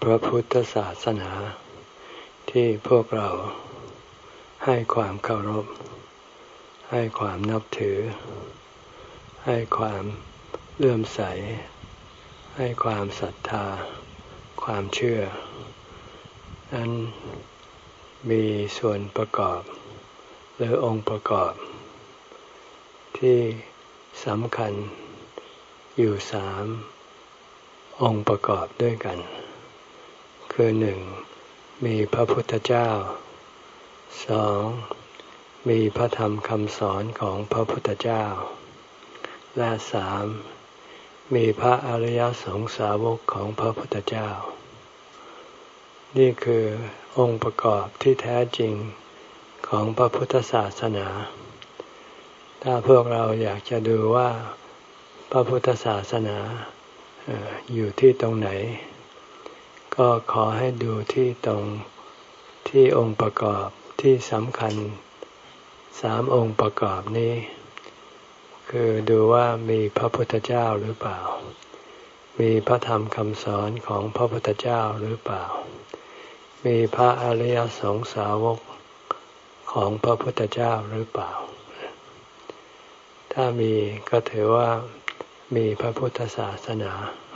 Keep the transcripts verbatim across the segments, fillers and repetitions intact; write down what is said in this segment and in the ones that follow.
พระพุทธศาสนาที่พวกเราให้ความเคารพให้ความนับถือให้ความเลื่อมใสให้ความศรัทธาความเชื่อนั้นมีส่วนประกอบหรือองค์ประกอบที่สำคัญอยู่สามองค์ประกอบด้วยกันคือหนึ่งมีพระพุทธเจ้าสองมีพระธรรมคำสอนของพระพุทธเจ้าและสามมีพระอริยสงสาวกของพระพุทธเจ้านี่คือองค์ประกอบที่แท้จริงของพระพุทธศาสนาถ้าพวกเราอยากจะดูว่าพระพุทธศาสนาอยู่ที่ตรงไหนก็ขอให้ดูที่ตรงที่องค์ประกอบที่สำคัญสามองค์ประกอบนี้คือดูว่ามีพระพุทธเจ้าหรือเปล่ามีพระธรรมคำสอนของพระพุทธเจ้าหรือเปล่ามีพระอริยสงสาวกของพระพุทธเจ้าหรือเปล่าถ้ามีก็ถือว่ามีพระพุทธศาสนา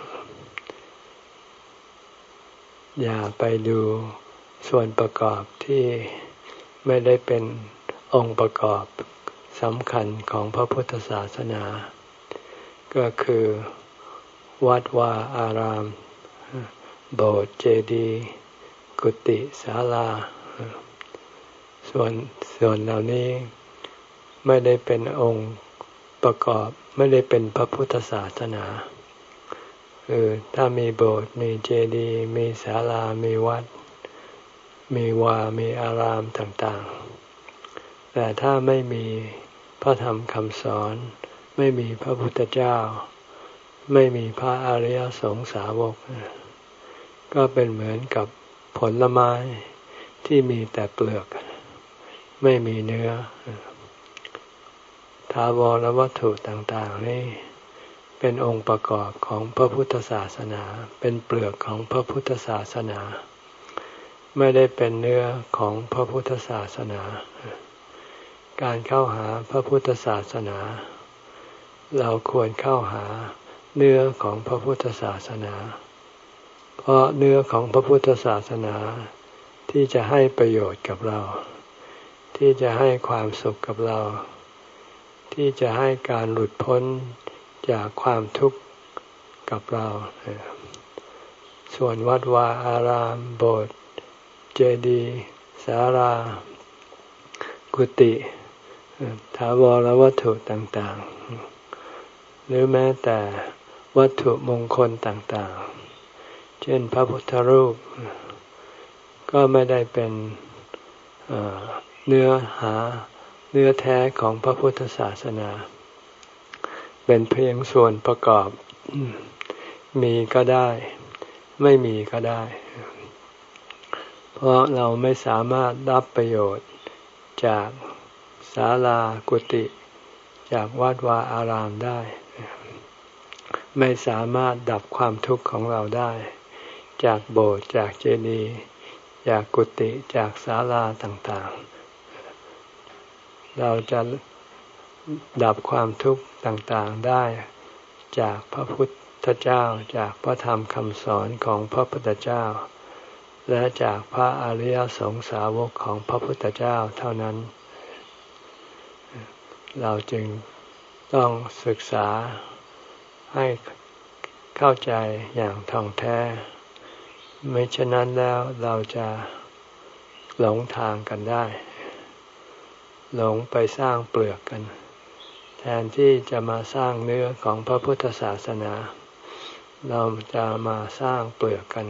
อย่าไปดูส่วนประกอบที่ไม่ได้เป็นองค์ประกอบสำคัญของพระพุทธศาสนาก็คือวัดวาอารามโบสถ์เจดีย์กุฏิศาลาส่วนส่วนเหล่านี้ไม่ได้เป็นองค์ประกอบไม่ได้เป็นพระพุทธศาสนาคือถ้ามีโบสถ์มีเจดีย์มีศาลามีวัดมีวามีอารามต่างๆแต่ถ้าไม่มีพระธรรมคำสอนไม่มีพระพุทธเจ้าไม่มีพระอริยสงสาวกก็เป็นเหมือนกับผลไม้ที่มีแต่เปลือกไม่มีเนื้อถาวรวัตถุต่างๆนี่เป็นองค์ประกอบของพระพุทธศาสนาเป็นเปลือกของพระพุทธศาสนาไม่ได้เป็นเนื้อของพระพุทธศาสนาการเข้าหาพระพุทธศาสนาเราควรเข้าหาเนื้อของพระพุทธศาสนาเพราะเนื้อของพระพุทธศาสนาที่จะให้ประโยชน์กับเราที่จะให้ความสุขกับเราที่จะให้การหลุดพ้นจากความทุกข์กับเราส่วนวัดวาอารามโบสถ์เจดีย์ศาลากุฏิถาวรวัตถุต่างๆหรือแม้แต่วัตถุมงคลต่างๆเช่นพระพุทธรูปก็ไม่ได้เป็นเนื้อหาเนื้อแท้ของพระพุทธศาสนาเป็นเพียงส่วนประกอบมีก็ได้ไม่มีก็ได้เพราะเราไม่สามารถรับประโยชน์จากศาลากุฏิจากวัดวาอารามได้ไม่สามารถดับความทุกข์ของเราได้จากโบสถ์จากเจดีย์จากกุฏิจากศาลาต่างๆเราจะดับความทุกข์ต่างๆได้จากพระพุทธเจ้าจากพระธรรมคำสอนของพระพุทธเจ้าและจากพระอริยสงสาวกของพระพุทธเจ้าเท่านั้นเราจึงต้องศึกษาให้เข้าใจอย่างท่องแท้ไม่ฉะนั้นแล้วเราจะหลงทางกันได้หลงไปสร้างเปลือกกันแทนที่จะมาสร้างเนื้อของพระพุทธศาสนาเราจะมาสร้างเปลือกกัน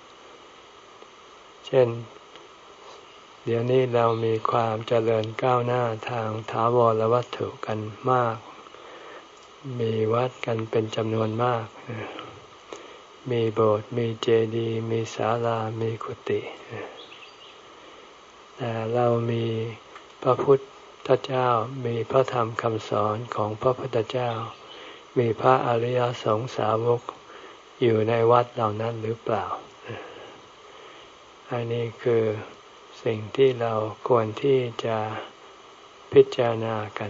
เช่นเดี๋ยวนี้เรามีความเจริญก้าวหน้าทางถาวรวัตถุกันมากมีวัดกันเป็นจำนวนมากมีโบสถ์มีเจดีย์มีศาลามีกุฏิแต่เรามีพระพุทธเจ้ามีพระธรรมคำสอนของพระพุทธเจ้ามีพระอริยสงสาวกอยู่ในวัดเหล่านั้นหรือเปล่า เอันนี้คือสิ่งที่เราควรที่จะพิจารณากัน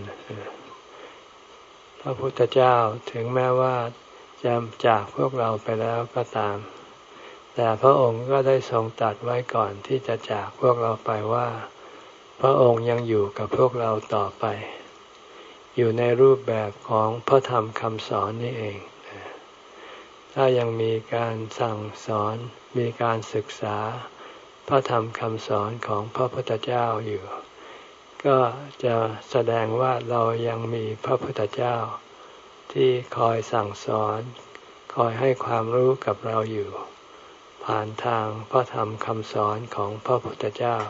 พระพุทธเจ้าถึงแม้ว่าจะจากพวกเราไปแล้วก็ตามแต่พระองค์ก็ได้ทรงตรัสไว้ก่อนที่จะจากพวกเราไปว่าพระองค์ยังอยู่กับพวกเราต่อไปอยู่ในรูปแบบของพระธรรมคำสอนนี่เองถ้ายังมีการสั่งสอนมีการศึกษาพระธรรมคำสอนของพระพุทธเจ้าอยู่ก็จะแสดงว่าเรายังมีพระพุทธเจ้าที่คอยสั่งสอนคอยให้ความรู้กับเราอยู่ผ่านทางพระธรรมคำสอนของพระพุทธเจ้า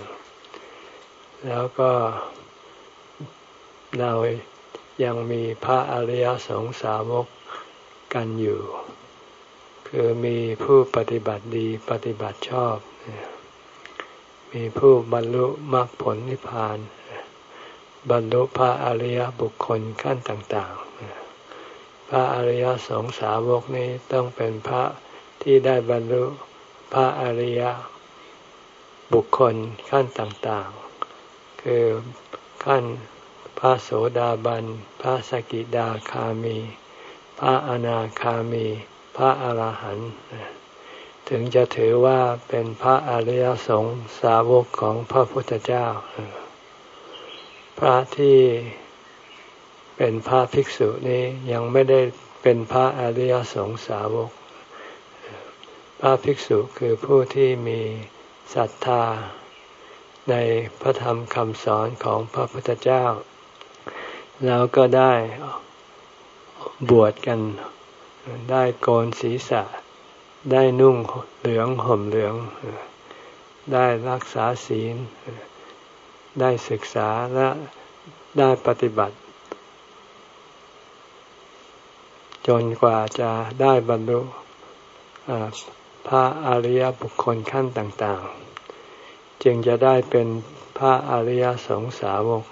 แล้วก็เรายังมีพระอริยสงสาวกกันอยู่คือมีผู้ปฏิบัติดีปฏิบัติชอบมีผู้บรรลุมรรคผลนิพพานบรรลุพระอริยบุคคลขั้นต่างๆพระอริยสงสาวกนี้ต้องเป็นพระที่ได้บรรลุพระอริยบุคคลขั้นต่างๆคือขั้นพระโสดาบันพระสกิทาคามีพระอนาคามีพระอรหันต์ถึงจะถือว่าเป็นพระอริยสงสาวกของพระพุทธเจ้าพระที่เป็นพระภิกษุนี้ยังไม่ได้เป็นพระอริยสงสาวกพระภิกษุคือผู้ที่มีศรัทธาในพระธรรมคำสอนของพระพุทธเจ้าแล้วก็ได้บวชกันได้โกนศีรษะได้นุ่งเหลืองห่มเหลืองได้รักษาศีลได้ศึกษาและได้ปฏิบัติจนกว่าจะได้บรรลุพระอริยบุคคลขั้นต่างๆจึงจะได้เป็นพระอริยสงสาวก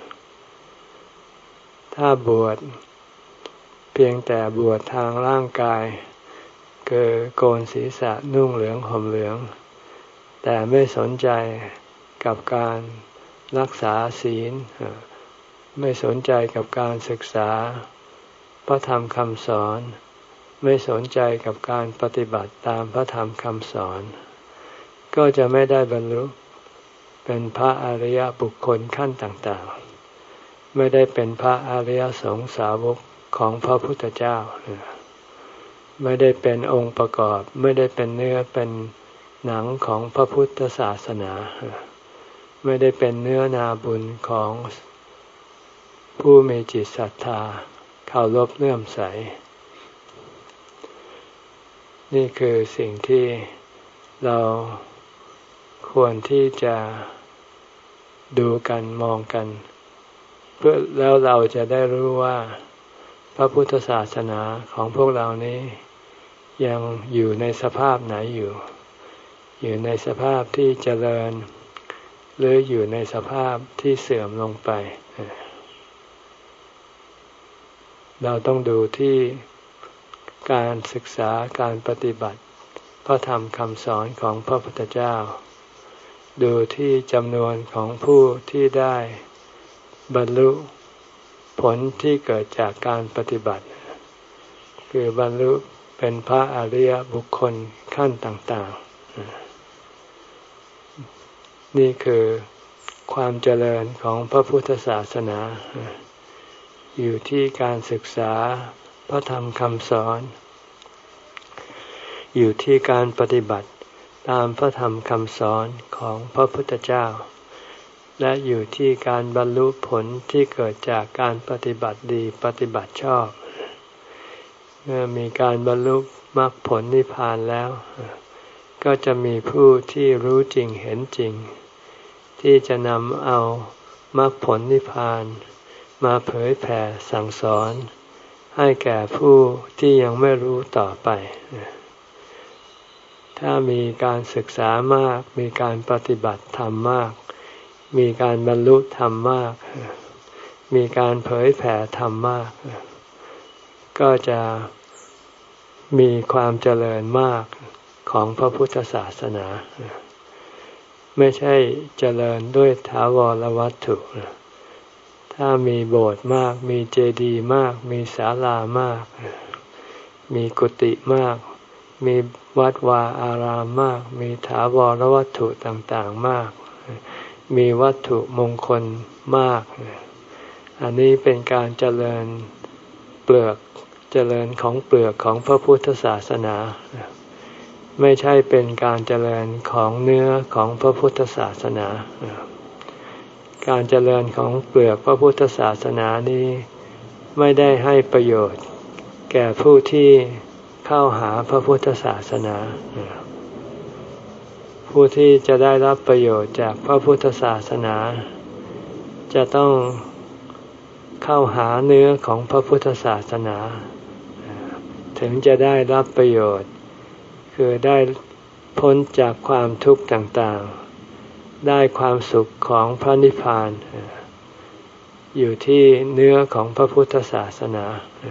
ถ้าบวชเพียงแต่บวชทางร่างกายคือโกนศีรษะนุ่งเหลืองห่มเหลืองแต่ไม่สนใจกับการรักษาศีลไม่สนใจกับการศึกษาพระธรรมคำสอนไม่สนใจกับการปฏิบัติตามพระธรรมคำสอนก็จะไม่ได้บรรลุเป็นพระอริยบุคคลขั้นต่างๆไม่ได้เป็นพระอริยสงสาวกของพระพุทธเจ้าไม่ได้เป็นองค์ประกอบไม่ได้เป็นเนื้อเป็นหนังของพระพุทธศาสนาไม่ได้เป็นเนื้อนาบุญของผู้มีจิตศรัทธาเคารพเลื่อมใสนี่คือสิ่งที่เราควรที่จะดูกันมองกันเพื่อแล้วเราจะได้รู้ว่าพระพุทธศาสนาของพวกเรานี้ยังอยู่ในสภาพไหนอยู่อยู่ในสภาพที่เจริญหรืออยู่ในสภาพที่เสื่อมลงไปเราต้องดูที่การศึกษาการปฏิบัติพระธรรมคำสอนของพระพุทธเจ้าดูที่จำนวนของผู้ที่ได้บรรลุผลที่เกิดจากการปฏิบัติคือบรรลุเป็นพระอริยบุคคลขั้นต่างๆนี่คือความเจริญของพระพุทธศาสนาอยู่ที่การศึกษาพระธรรมคำสอนอยู่ที่การปฏิบัติตามพระธรรมคำสอนของพระพุทธเจ้าและอยู่ที่การบรรลุผลที่เกิดจากการปฏิบัติดีปฏิบัติชอบเมื่อมีการบรรลุมรรคผลนิพพานแล้วก็จะมีผู้ที่รู้จริงเห็นจริงที่จะนำเอามรรคผลนิพพานมาเผยแผ่สั่งสอนให้แก่ผู้ที่ยังไม่รู้ต่อไปถ้ามีการศึกษามากมีการปฏิบัติธรรมมากมีการบรรลุธรรมมากมีการเผยแผ่ธรรมมากก็จะมีความเจริญมากของพระพุทธศาสนาไม่ใช่เจริญด้วยถาวรวัตถุถ้ามีโบสถ์มากมีเจดีย์มากมีศาลามากมีกุฏิมากมีวัดวาอารามมากมีถาวรวัตถุต่างๆมากมีวัตถุมงคลมากอันนี้เป็นการเจริญเปลือกเจริญของเปลือกของพระพุทธศาสนาไม่ใช่เป็นการเจริญของเนื้อของพระพุทธศาสนาการเจริญของเปลือกพระพุทธศาสนานี้ไม่ได้ให้ประโยชน์แก่ผู้ที่เข้าหาพระพุทธศาสนาผู้ที่จะได้รับประโยชน์จากพระพุทธศาสนาจะต้องเข้าหาเนื้อของพระพุทธศาสนาถึงจะได้รับประโยชน์คือได้พ้นจากความทุกข์ต่างๆได้ความสุขของพระนิพพานอยู่ที่เนื้อของพระพุทธศาสนา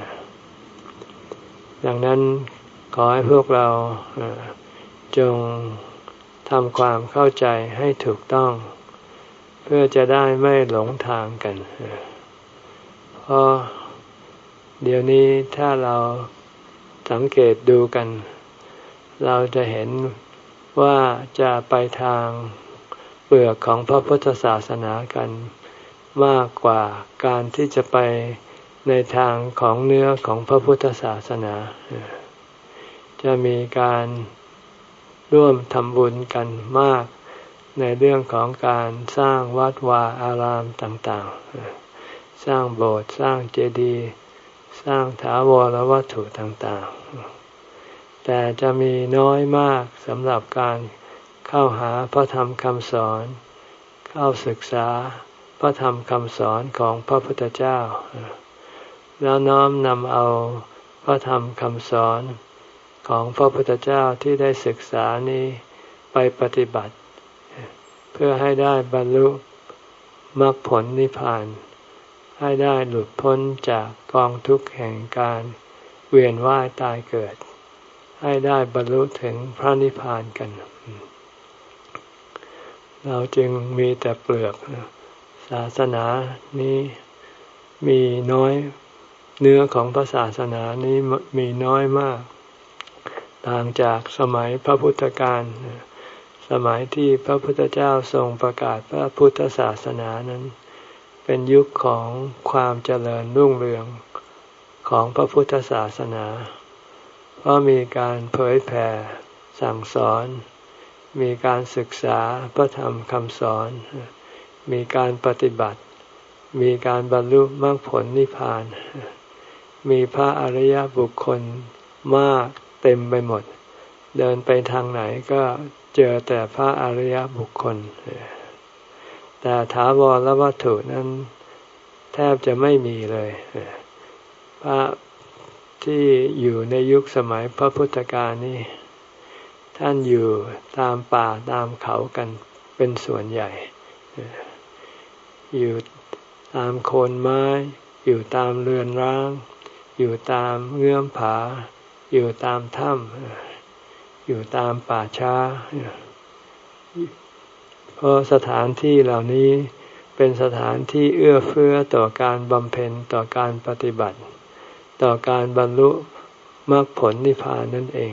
ดังนั้นขอให้พวกเราจงทำความเข้าใจให้ถูกต้องเพื่อจะได้ไม่หลงทางกันเพราะเดี๋ยวนี้ถ้าเราสังเกตดูกันเราจะเห็นว่าจะไปทางเปลือกของพระพุทธศาสนากันมากกว่าการที่จะไปในทางของเนื้อของพระพุทธศาสนาจะมีการร่วมทำบุญกันมากในเรื่องของการสร้างวัดวาอารามต่างๆสร้างโบสถ์สร้างเจดีย์สร้างถาวรวัตถุต่างๆแต่จะมีน้อยมากสำหรับการเข้าหาพระธรรมคำสอนเข้าศึกษาพระธรรมคำสอนของพระพุทธเจ้าแล้วน้อมนำเอาพระธรรมคำสอนของพระพุทธเจ้าที่ได้ศึกษานี้ไปปฏิบัติเพื่อให้ได้บรรลุมรรคผลนิพพานให้ได้หลุดพ้นจากกองทุกข์แห่งการเวียนว่ายตายเกิดให้ได้บรรลุถึงพระนิพพานกันเราจึงมีแต่เปลือกศาสนานี้มีน้อยเนื้อของพระศาสนานี้มีน้อยมากต่างจากสมัยพระพุทธกาลสมัยที่พระพุทธเจ้าทรงประกาศพระพุทธศาสนานั้นเป็นยุคของความเจริญรุ่งเรืองของพระพุทธศาสนาเพราะมีการเผยแผ่สั่งสอนมีการศึกษาพระธรรมคำสอนมีการปฏิบัติมีการบรรลุมรรคผลนิพพานมีพระอริยบุคคลมากเต็มไปหมดเดินไปทางไหนก็เจอแต่พระอริยบุคคลแต่ถาวรวัตถุนั้นแทบจะไม่มีเลยพระที่อยู่ในยุคสมัยพระพุทธกาลนี้ท่านอยู่ตามป่าตามเขากันเป็นส่วนใหญ่อยู่ตามโคนไม้อยู่ตามเรือนร้างอยู่ตามเงื่อมผาอยู่ตามถ้ำอยู่ตามป่าช้าเพราะสถานที่เหล่านี้เป็นสถานที่เอื้อเฟื้อต่อการบำเพ็ญต่อการปฏิบัติต่อการบรรลุมรรคผลนิพพานนั่นเอง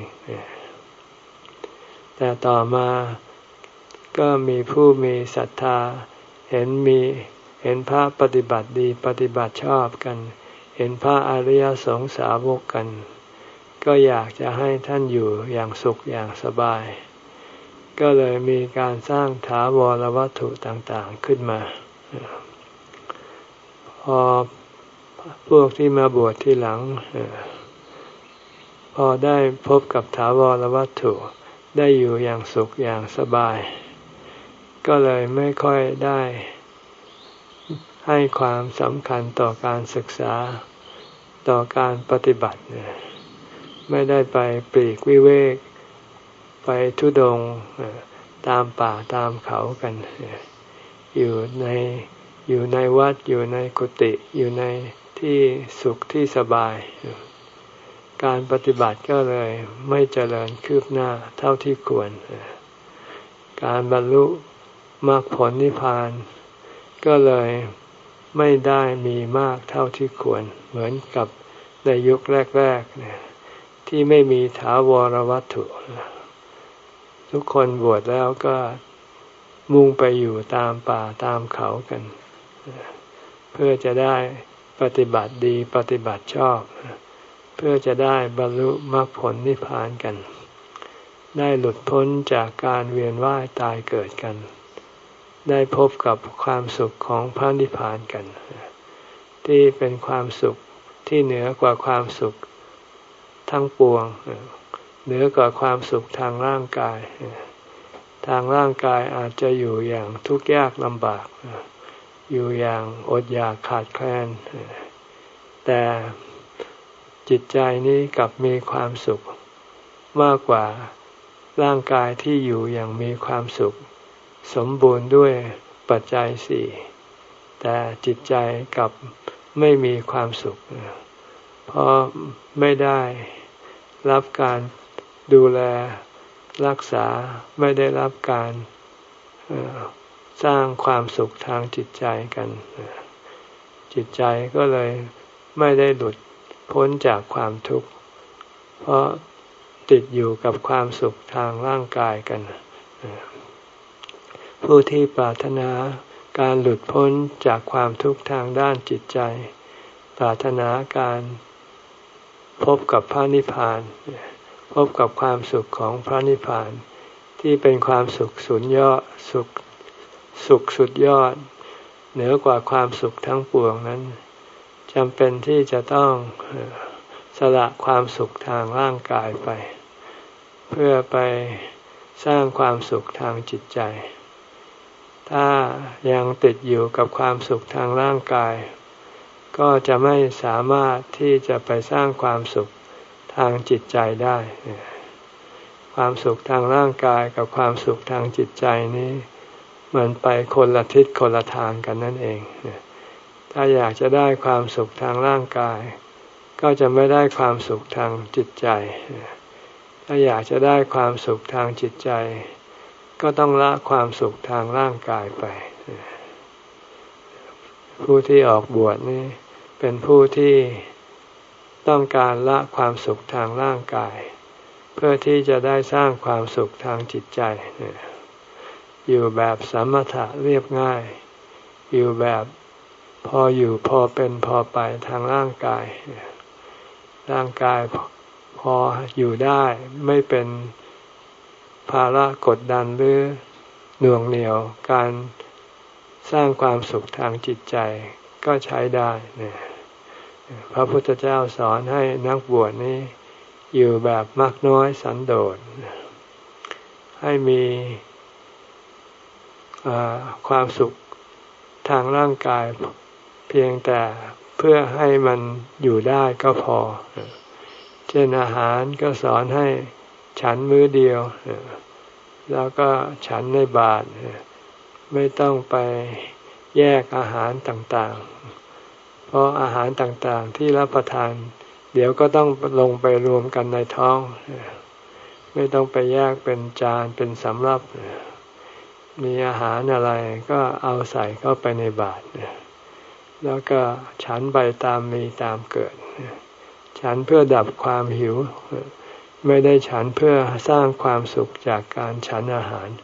แต่ต่อมาก็มีผู้มีศรัทธาเห็นมีเห็นพระปฏิบัติดีปฏิบัติชอบกันเห็นพระอริยสงสาวกกันก็อยากจะให้ท่านอยู่อย่างสุขอย่างสบายก็เลยมีการสร้างถาวรวัตถุต่างๆขึ้นมาพอพวกที่มาบวชทีหลังพอได้พบกับถาวรวัตถุได้อยู่อย่างสุขอย่างสบายก็เลยไม่ค่อยได้ให้ความสำคัญต่อการศึกษาต่อการปฏิบัติไม่ได้ไปปลีกวิเวกไปธุดงค์ตามป่าตามเขากันอยู่ในอยู่ในวัดอยู่ในกุฏิอยู่ในที่สุขที่สบายการปฏิบัติก็เลยไม่เจริญคืบหน้าเท่าที่ควรการบรรลุมรรคผลนิพพานก็เลยไม่ได้มีมากเท่าที่ควรเหมือนกับในยุคแรกๆเนี่ยที่ไม่มีถาวรวัตถุทุกคนบวชแล้วก็มุ่งไปอยู่ตามป่าตามเขากันเพื่อจะได้ปฏิบัติดีปฏิบัติชอบเพื่อจะได้บรรลุมรรคผลนิพพานกันได้หลุดพ้นจากการเวียนว่ายตายเกิดกันได้พบกับความสุขของพระนิพพานกันที่เป็นความสุขที่เหนือกว่าความสุขทั้งปวงเหนือกว่าความสุขทางร่างกายทางร่างกายอาจจะอยู่อย่างทุกข์ยากลำบากอยู่อย่างอดอยากขาดแคลนแต่จิตใจนี้กลับมีความสุขมากกว่าร่างกายที่อยู่อย่างมีความสุขสมบูรณ์ด้วยปัจจัยสี่แต่จิตใจกลับไม่มีความสุขเพราะไม่ได้รับการดูแลรักษาไม่ได้รับการสร้างความสุขทางจิตใจกันจิตใจก็เลยไม่ได้หลุดพ้นจากความทุกข์เพราะติดอยู่กับความสุขทางร่างกายกันผู้ที่ปรารถนาการหลุดพ้นจากความทุกข์ทางด้านจิตใจปรารถนาการพบกับพระนิพพานพบกับความสุขของพระนิพพานที่เป็นความสุขสุดยอดสุขสุขสุดยอดเหนือกว่าความสุขทั้งปวงนั้นจำเป็นที่จะต้องสละความสุขทางร่างกายไปเพื่อไปสร้างความสุขทางจิตใจถ้ายังติดอยู่กับความสุขทางร่างกายก็จะไม่สามารถที่จะไปสร้างความสุขทางจิตใจได้ความสุขทางร่างกายกับความสุขทางจิตใจนี้มันไปคนละทิศคนละทางกันนั่นเองถ้าอยากจะได้ความสุขทางร่างกายก็จะไม่ได้ความสุขทางจิตใจถ้าอยากจะได้ความสุขทางจิตใจก็ต้องละความสุขทางร่างกายไปผู้ที่ออกบวชนี่เป็นผู้ที่ต้องการละความสุขทางร่างกายเพื่อที่จะได้สร้างความสุขทางจิตใจอยู่แบบสมถะเรียบง่ายอยู่แบบพออยู่พอเป็นพอไปทางร่างกายร่างกายพออยู่ได้ไม่เป็นภาระกดดันหรือหน่วงเหนี่ยวการสร้างความสุขทางจิตใจก็ใช้ได้เนี่ยพระพุทธเจ้าสอนให้นักบวชนี้อยู่แบบมักน้อยสันโดษให้มีความสุขทางร่างกายเพียงแต่เพื่อให้มันอยู่ได้ก็พอเช่นอาหารก็สอนให้ฉันมื้อเดียวแล้วก็ฉันในบาตรไม่ต้องไปแยกอาหารต่างๆเพราะอาหารต่างๆที่รับประทานเดี๋ยวก็ต้องลงไปรวมกันในท้องไม่ต้องไปแยกเป็นจานเป็นสำรับมีอาหารอะไรก็เอาใส่เข้าไปในบาตรแล้วก็ฉันไปตามมีตามเกิดฉันเพื่อดับความหิวไม่ได้ฉันเพื่อสร้างความสุขจากการฉันอาหาร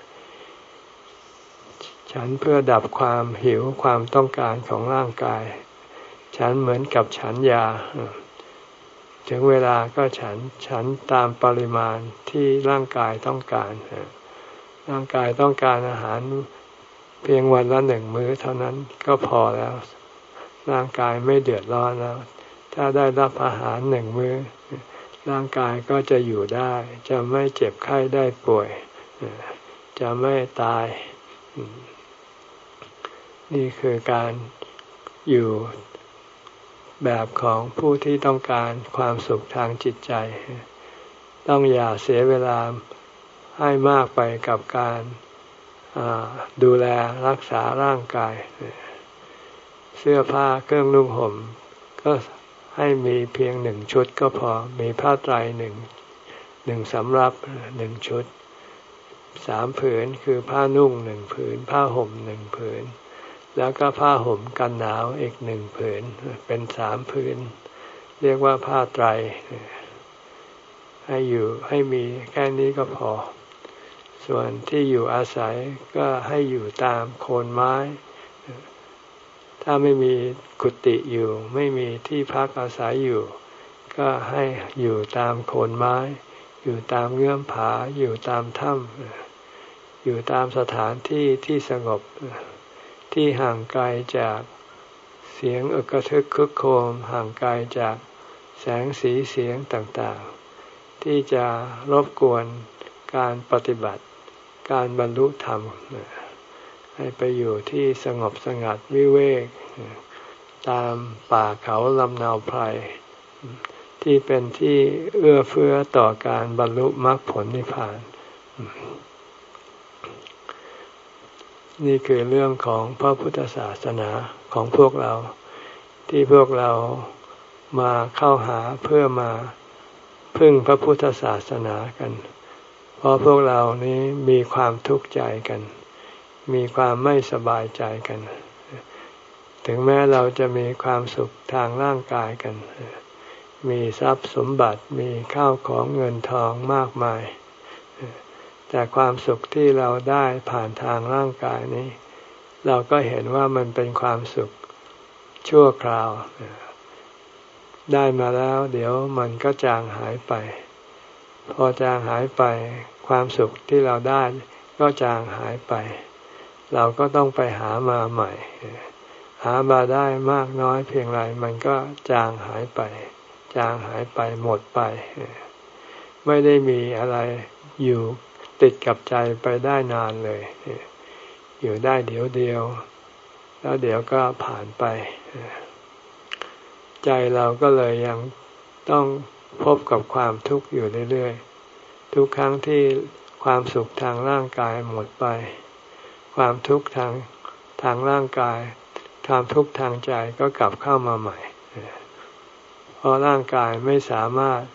ฉันเพื่อดับความหิวความต้องการของร่างกายฉันเหมือนกับฉันยาถึงเวลาก็ฉันฉันตามปริมาณที่ร่างกายต้องการร่างกายต้องการอาหารเพียงวันละหนึ่งมื้อเท่านั้นก็พอแล้วร่างกายไม่เดือดร้อนแล้วถ้าได้รับอาหารหนึ่งมื้อร่างกายก็จะอยู่ได้จะไม่เจ็บไข้ได้ป่วยจะไม่ตายนี่คือการอยู่แบบของผู้ที่ต้องการความสุขทางจิตใจต้องอย่าเสียเวลาให้มากไปกับการดูแลรักษาร่างกายเสื้อผ้าเครื่องนุ่งห่มก็ให้มีเพียงหนึ่งชุดก็พอมีผ้าไตรหนึ่งหนึ่งสำรับหนึ่งชุดสามผืนคือผ้านุ่งหนึ่งผืนผ้าห่มหนึ่งผืนแล้วก็ผ้าห่มกันหนาวอีกหนึ่งผืนเป็นสามผืนเรียกว่าผ้าไตรให้อยู่ให้มีแค่นี้ก็พอส่วนที่อยู่อาศัยก็ให้อยู่ตามโคนไม้ถ้าไม่มีกุฏิอยู่ไม่มีที่พักอาศัยอยู่ก็ให้อยู่ตามโคนไม้อยู่ตามเงื่อมผาอยู่ตามถ้ำอยู่ตามสถานที่ที่สงบที่ห่างไกลจากเสียงอึกกระทึกครึกโครมห่างไกลจากแสงสีเสียงต่างๆที่จะรบกวนการปฏิบัติการบรรลุธรรมให้ไปอยู่ที่สงบสงัดวิเวกตามป่าเขาลำเนาไพรที่เป็นที่เอื้อเฟื้อต่อการบรรลุมรรคผลนิพพานนี่คือเรื่องของพระพุทธศาสนาของพวกเราที่พวกเรามาเข้าหาเพื่อมาพึ่งพระพุทธศาสนากันเพราะพวกเรานี้มีความทุกข์ใจกันมีความไม่สบายใจกันถึงแม้เราจะมีความสุขทางร่างกายกันมีทรัพย์สมบัติมีข้าวของเงินทองมากมายแต่ความสุขที่เราได้ผ่านทางร่างกายนี้เราก็เห็นว่ามันเป็นความสุขชั่วคราวได้มาแล้วเดี๋ยวมันก็จางหายไปพอจางหายไปความสุขที่เราได้ก็จางหายไปเราก็ต้องไปหามาใหม่หามาได้มากน้อยเพียงไรมันก็จางหายไปจางหายไปหมดไปไม่ได้มีอะไรอยู่ติดกับใจไปได้นานเลยอยู่ได้เดี๋ยวเดียวแล้วเดี๋ยวก็ผ่านไปใจเราก็เลยยังต้องพบกับความทุกข์อยู่เรื่อยๆทุกครั้งที่ความสุขทางร่างกายหมดไปความทุกข์ทางทางร่างกายความทุกข์ทางใจก็กลับเข้ามาใหม่เพราะร่างกายไม่สามารถ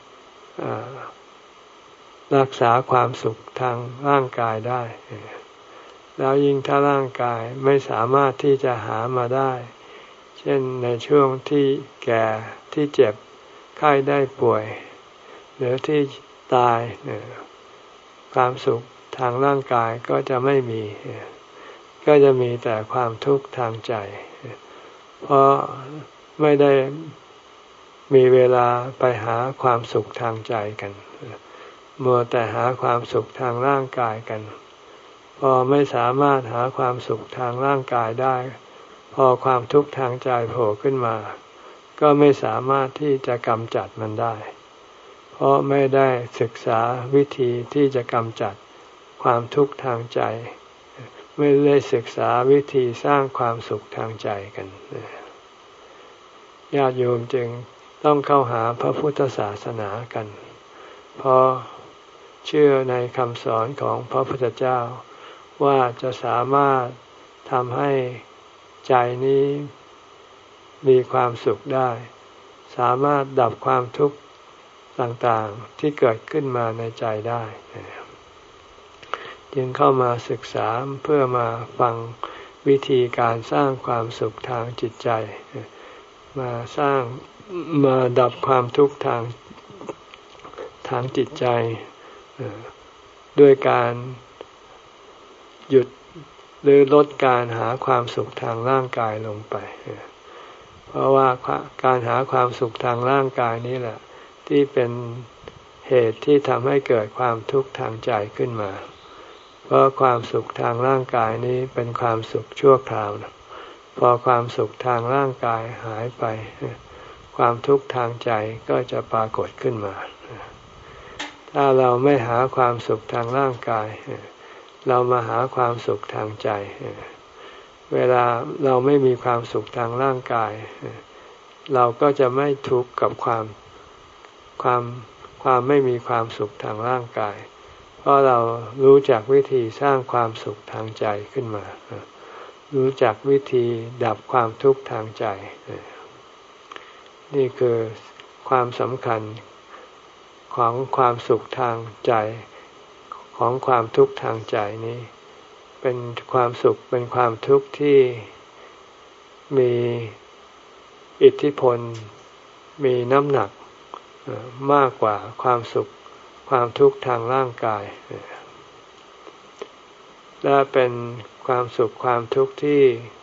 รักษาความสุขทางร่างกายได้แล้วยิ่งถ้าร่างกายไม่สามารถที่จะหามาได้เช่นในช่วงที่แก่ที่เจ็บไข้ได้ป่วยหรือที่ตายความสุขทางร่างกายก็จะไม่มีก็จะมีแต่ความทุกข์ทางใจเพราะไม่ได้มีเวลาไปหาความสุขทางใจกันมัวแต่หาความสุขทางร่างกายกันพอไม่สามารถหาความสุขทางร่างกายได้พอความทุกข์ทางใจโผล่ขึ้นมาก็ไม่สามารถที่จะกำจัดมันได้เพราะไม่ได้ศึกษาวิธีที่จะกำจัดความทุกข์ทางใจไม่ได้ศึกษาวิธีสร้างความสุขทางใจกันญาติโยมจึงต้องเข้าหาพระพุทธศาสนากันเพราะเชื่อในคำสอนของพระพุทธเจ้าว่าจะสามารถทำให้ใจนี้มีความสุขได้สามารถดับความทุกข์ต่างๆที่เกิดขึ้นมาในใจได้จึงเข้ามาศึกษาเพื่อมาฟังวิธีการสร้างความสุขทางจิตใจมาสร้างมาดับความทุกข์ทางทางจิตใจด้วยการหยุดหรือลดการหาความสุขทางร่างกายลงไปเพราะว่าการหาความสุขทางร่างกายนี้แหละที่เป็นเหตุที่ทำให้เกิดความทุกข์ทางใจขึ้นมาเพราะความสุขทางร่างกายนี้เป็นความสุขชั่วคราวนะพอความสุขทางร่างกายหายไปความทุกข์ทางใจก็จะปรากฏขึ้นมาถ้าเราไม่หาความสุขทางร่างกายเรามาหาความสุขทางใจเวลาเราไม่มีความสุขทางร่างกายเราก็จะไม่ทุกข์กับความความความไม่มีความสุขทางร่างกายเพราะเรารู้จักวิธีสร้างความสุขทางใจขึ้นมารู้จักวิธีดับความทุกข์ทางใจนี่คือความสำคัญของความสุขทางใจของความทุกข์ทางใจนี้เป็นความสุขเป็นความทุกข์ที่มีอิทธิพลมีน้ำหนักมากกว่าความสุขความทุกข์ทางร่างกายและเป็นความสุขความทุกข์ที่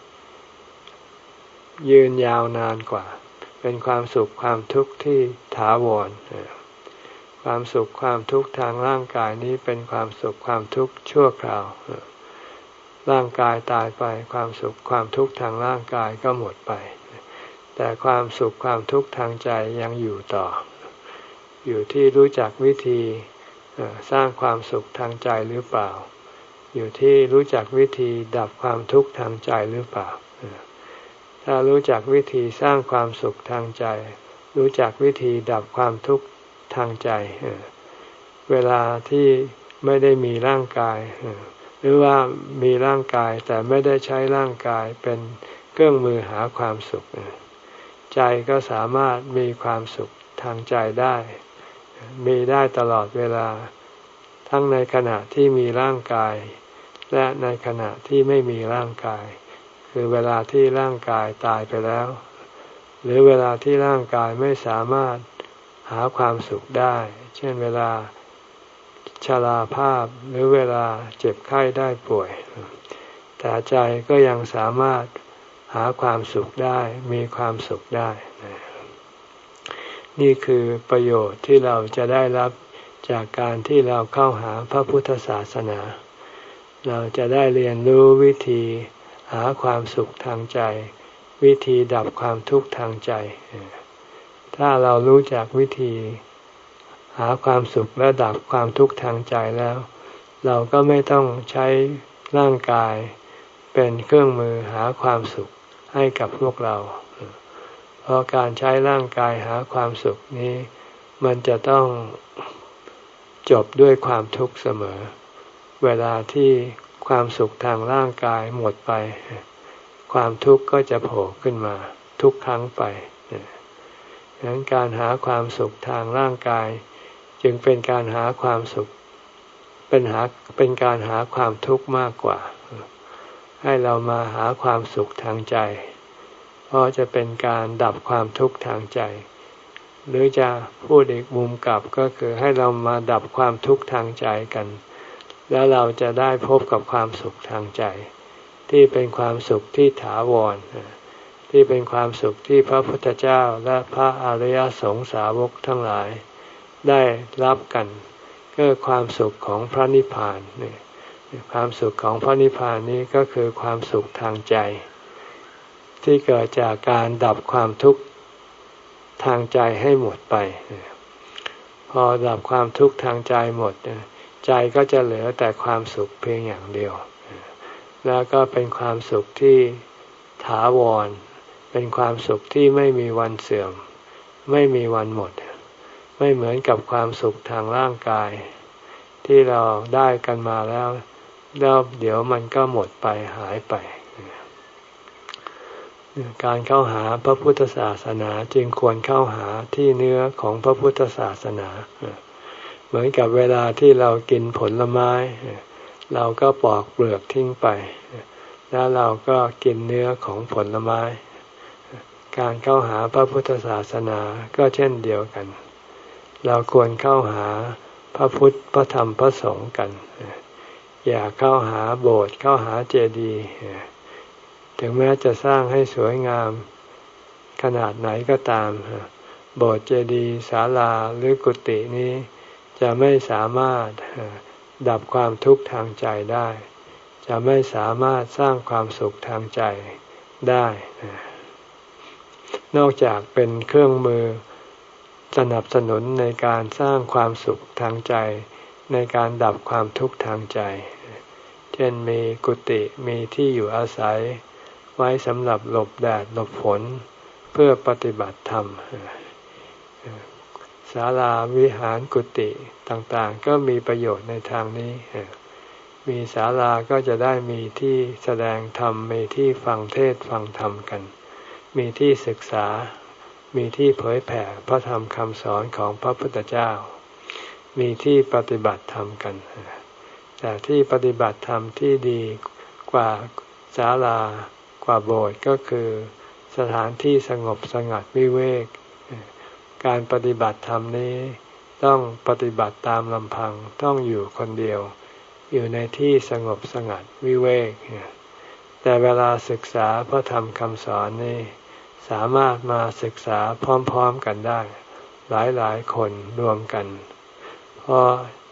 ยืนยาวนานกว่าเป็นความสุขความทุกข์ที่ถาวรความสุขความทุกข์ทางร่างกายนี้เป็นความสุขความทุกข์ชั่วคราวร่างกายตายไปความสุขความทุกข์ทางร่างกายก็หมดไปแต่ความสุขความทุกข์ทางใจยังอยู่ต่ออยู่ที่รู้จักวิธีสร้างความสุขทางใจหรือเปล่าอยู่ที่รู้จักวิธีดับความทุกข์ทางใจหรือเปล่าถ้ารู้จักวิธีสร้างความสุขทางใจรู้จักวิธีดับความทุกข์ทางใจเวลาที่ไม่ได้มีร่างกายหรือว่ามีร่างกายแต่ไม่ได้ใช้ร่างกายเป็นเครื่องมือหาความสุขใจก็สามารถมีความสุขทางใจได้มีได้ตลอดเวลาทั้งในขณะที่มีร่างกายและในขณะที่ไม่มีร่างกายคือเวลาที่ร่างกายตายไปแล้วหรือเวลาที่ร่างกายไม่สามารถหาความสุขได้เช่นเวลาชราภาพหรือเวลาเจ็บไข้ได้ป่วยแต่ใจก็ยังสามารถหาความสุขได้มีความสุขได้นี่คือประโยชน์ที่เราจะได้รับจากการที่เราเข้าหาพระพุทธศาสนาเราจะได้เรียนรู้วิธีหาความสุขทางใจวิธีดับความทุกข์ทางใจถ้าเรารู้จักวิธีหาความสุขและดับความทุกข์ทางใจแล้วเราก็ไม่ต้องใช้ร่างกายเป็นเครื่องมือหาความสุขให้กับพวกเราเพราะการใช้ร่างกายหาความสุขนี้มันจะต้องจบด้วยความทุกข์เสมอเวลาที่ความสุขทางร่างกายหมดไปความทุกข์ก็จะโผล่ขึ้นมาทุกครั้งไปดังนั้นการหาความสุขทางร่างกายจึงเป็นการหาความสุขเป็นหาเป็นการหาความทุกข์มากกว่าให้เรามาหาความสุขทางใจเพราะจะเป็นการดับความทุกข์ทางใจหรือจะพูดอีกมุมกลับก็คือให้เรามาดับความทุกข์ทางใจกันแล้วเราจะได้พบกับความสุขทางใจที่เป็นความสุขที่ถาวรที่เป็นความสุขที่พระพุทธเจ้าและพระอริยสงสาวกทั้งหลายได้รับกันก็ความสุขของพระนิพพานนี่ความสุขของพระนิพพานนี้ก็คือความสุขทางใจที่เกิดจากการดับความทุกข์ทางใจให้หมดไปพอดับความทุกข์ทางใจหมดใจก็จะเหลือแต่ความสุขเพียงอย่างเดียวแล้วก็เป็นความสุขที่ถาวรเป็นความสุขที่ไม่มีวันเสื่อมไม่มีวันหมดไม่เหมือนกับความสุขทางร่างกายที่เราได้กันมาแล้วแล้วเดี๋ยวมันก็หมดไปหายไปการเข้าหาพระพุทธศาสนาจึงควรเข้าหาที่เนื้อของพระพุทธศาสนาเหมือนกับเวลาที่เรากินผลไม้เราก็ปอกเปลือกทิ้งไปแล้วเราก็กินเนื้อของผลไม้การเข้าหาพระพุทธศาสนาก็เช่นเดียวกันเราควรเข้าหาพระพุทธพระธรรมพระสงฆ์กันอย่าเข้าหาโบสถ์เข้าหาเจดีย์ถึงแม้จะสร้างให้สวยงามขนาดไหนก็ตามโบสถ์เจดีย์ศาลาหรือกุฏินี้จะไม่สามารถดับความทุกข์ทางใจได้จะไม่สามารถสร้างความสุขทางใจได้นอกจากเป็นเครื่องมือสนับสนุนในการสร้างความสุขทางใจในการดับความทุกข์ทางใจเช่นมีกุฏิมีที่อยู่อาศัยไว้สำหรับหลบแดดหลบฝนเพื่อปฏิบัติธรรมศาลาวิหารกุฏิต่างๆก็มีประโยชน์ในทางนี้มีศาลาก็จะได้มีที่แสดงธรรมมีที่ฟังเทศน์ฟังธรรมกันมีที่ศึกษามีที่เผยแผ่พระธรรมคำสอนของพระพุทธเจ้ามีที่ปฏิบัติธรรมกันแต่ที่ปฏิบัติธรรมที่ดีกว่าศาลากว่าโบสถ์ก็คือสถานที่สงบสงัดวิเวกการปฏิบัติธรรมนี้ต้องปฏิบัติตามลำพังต้องอยู่คนเดียวอยู่ในที่สงบสงัดวิเวกแต่เวลาศึกษาพระธรรมคำสอนนี้สามารถมาศึกษาพร้อมๆกันได้หลายๆคนรวมกันเพราะ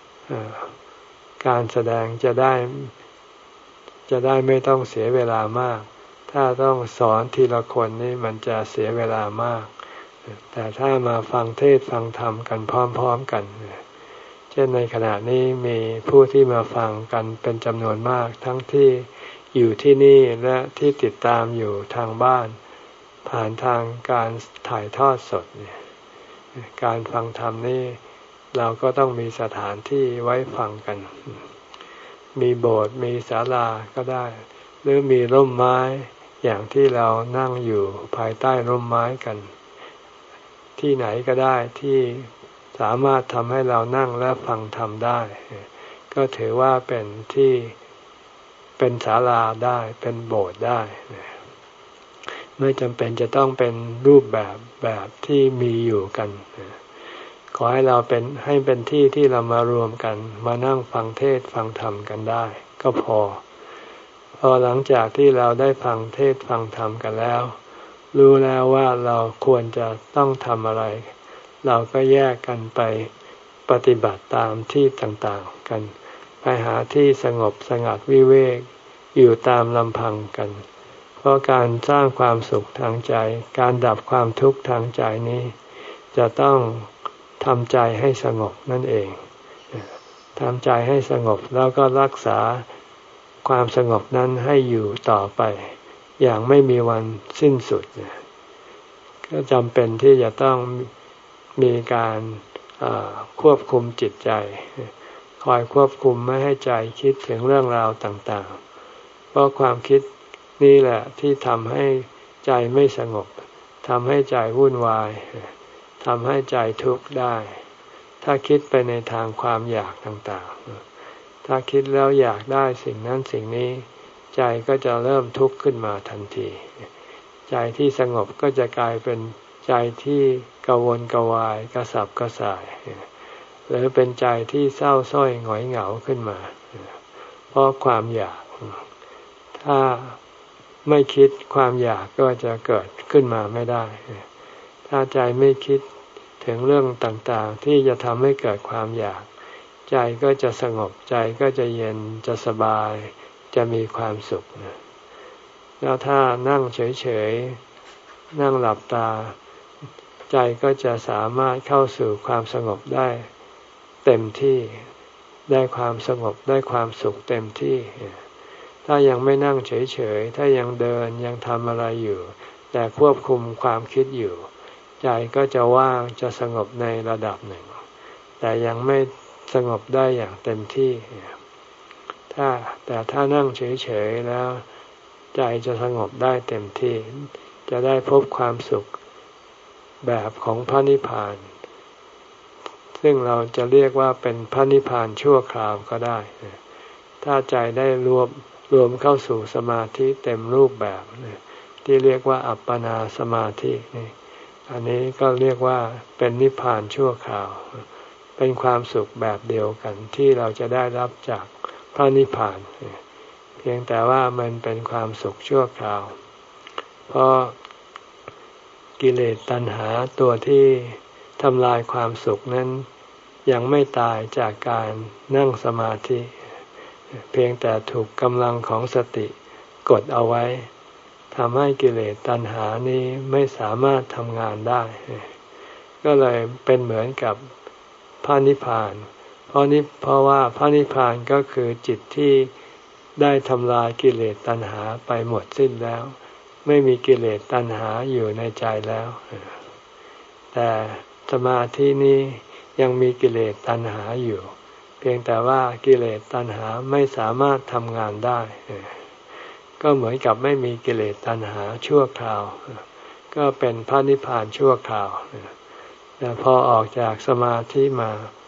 การแสดงจะได้จะได้ไม่ต้องเสียเวลามากถ้าต้องสอนทีละคนนี่มันจะเสียเวลามากแต่ถ้ามาฟังเทศน์ฟังธรรมกันพร้อมๆกันเช่นในขณะนี้มีผู้ที่มาฟังกันเป็นจำนวนมากทั้งที่อยู่ที่นี่และที่ติดตามอยู่ทางบ้านผ่านทางการถ่ายทอดสดเนี่ยการฟังธรรมนี่เราก็ต้องมีสถานที่ไว้ฟังกันมีโบสถ์มีศาลาก็ได้หรือมีร่มไม้อย่างที่เรานั่งอยู่ภายใต้ร่มไม้กันที่ไหนก็ได้ที่สามารถทำให้เรานั่งและฟังธรรมได้ก็ถือว่าเป็นที่เป็นศาลาได้เป็นโบสถ์ได้ไม่จำเป็นจะต้องเป็นรูปแบบแบบที่มีอยู่กันขอให้เราเป็นให้เป็นที่ที่เรามารวมกันมานั่งฟังเทศน์ฟังธรรมกันได้ก็พอพอหลังจากที่เราได้ฟังเทศน์ฟังธรรมกันแล้วรู้แล้วว่าเราควรจะต้องทำอะไรเราก็แยกกันไปปฏิบัติตามที่ต่างๆกันไปหาที่สงบสงัดวิเวกอยู่ตามลำพังกันเพราะการสร้างความสุขทางใจการดับความทุกข์ทางใจนี้จะต้องทำใจให้สงบนั่นเองทำใจให้สงบแล้วก็รักษาความสงบนั้นให้อยู่ต่อไปอย่างไม่มีวันสิ้นสุดก็จำเป็นที่จะต้องมีการควบคุมจิตใจคอยควบคุมไม่ให้ใจคิดถึงเรื่องราวต่างๆเพราะความคิดนี่แหละที่ทำให้ใจไม่สงบทำให้ใจวุ่นวายทำให้ใจทุกข์ได้ถ้าคิดไปในทางความอยากต่างๆถ้าคิดแล้วอยากได้สิ่งนั้นสิ่งนี้ใจก็จะเริ่มทุกข์ขึ้นมาทันทีใจที่สงบก็จะกลายเป็นใจที่กังวลกวายกระสับกระส่ายหรือเป็นใจที่เศร้าส้อยหงอยเหงาขึ้นมาเพราะความอยากถ้าไม่คิดความอยากก็จะเกิดขึ้นมาไม่ได้ถ้าใจไม่คิดถึงเรื่องต่างๆที่จะทำให้เกิดความอยากใจก็จะสงบใจก็จะเย็นจะสบายจะมีความสุขแล้วถ้านั่งเฉยๆนั่งหลับตาใจก็จะสามารถเข้าสู่ความสงบได้เต็มที่ได้ความสงบได้ความสุขเต็มที่ถ้ายังไม่นั่งเฉยๆถ้ายังเดินยังทำอะไรอยู่แต่ควบคุมความคิดอยู่ใจก็จะว่างจะสงบในระดับหนึ่งแต่ยังไม่สงบได้อย่างเต็มที่ถ้าแต่ถ้านั่งเฉยๆแล้วใจจะสงบได้เต็มที่จะได้พบความสุขแบบของพระนิพพานซึ่งเราจะเรียกว่าเป็นพระนิพพานชั่วคราวก็ได้ถ้าใจได้รวมรวมเข้าสู่สมาธิเต็มรูปแบบที่เรียกว่าอัปปนาสมาธินี่อันนี้ก็เรียกว่าเป็นนิพพานชั่วคราวเป็นความสุขแบบเดียวกันที่เราจะได้รับจากพระนิพพานเพียงแต่ว่ามันเป็นความสุขชั่วคราวเพราะกิเลสตัณหาตัวที่ทำลายความสุขนั้นยังไม่ตายจากการนั่งสมาธิเพียงแต่ถูกกำลังของสติกดเอาไว้ทำให้กิเลสตัณหานี้ไม่สามารถทำงานได้ก็เลยเป็นเหมือนกับพระนิพพานเพราะนี้เพราะว่าพระนิพพานก็คือจิตที่ได้ทำลายกิเลสตัณหาไปหมดสิ้นแล้วไม่มีกิเลสตัณหาอยู่ในใจแล้วแต่สมาธินี้ยังมีกิเลสตัณหาอยู่เพียงแต่ว่ากิเลสตัณหาไม่สามารถทำงานได้ก็เหมือนกับไม่มีกิเลสตัณหาชั่วคราวก็เป็นพระนิพพานชั่วคราวแต่พอออกจากสมาธิมา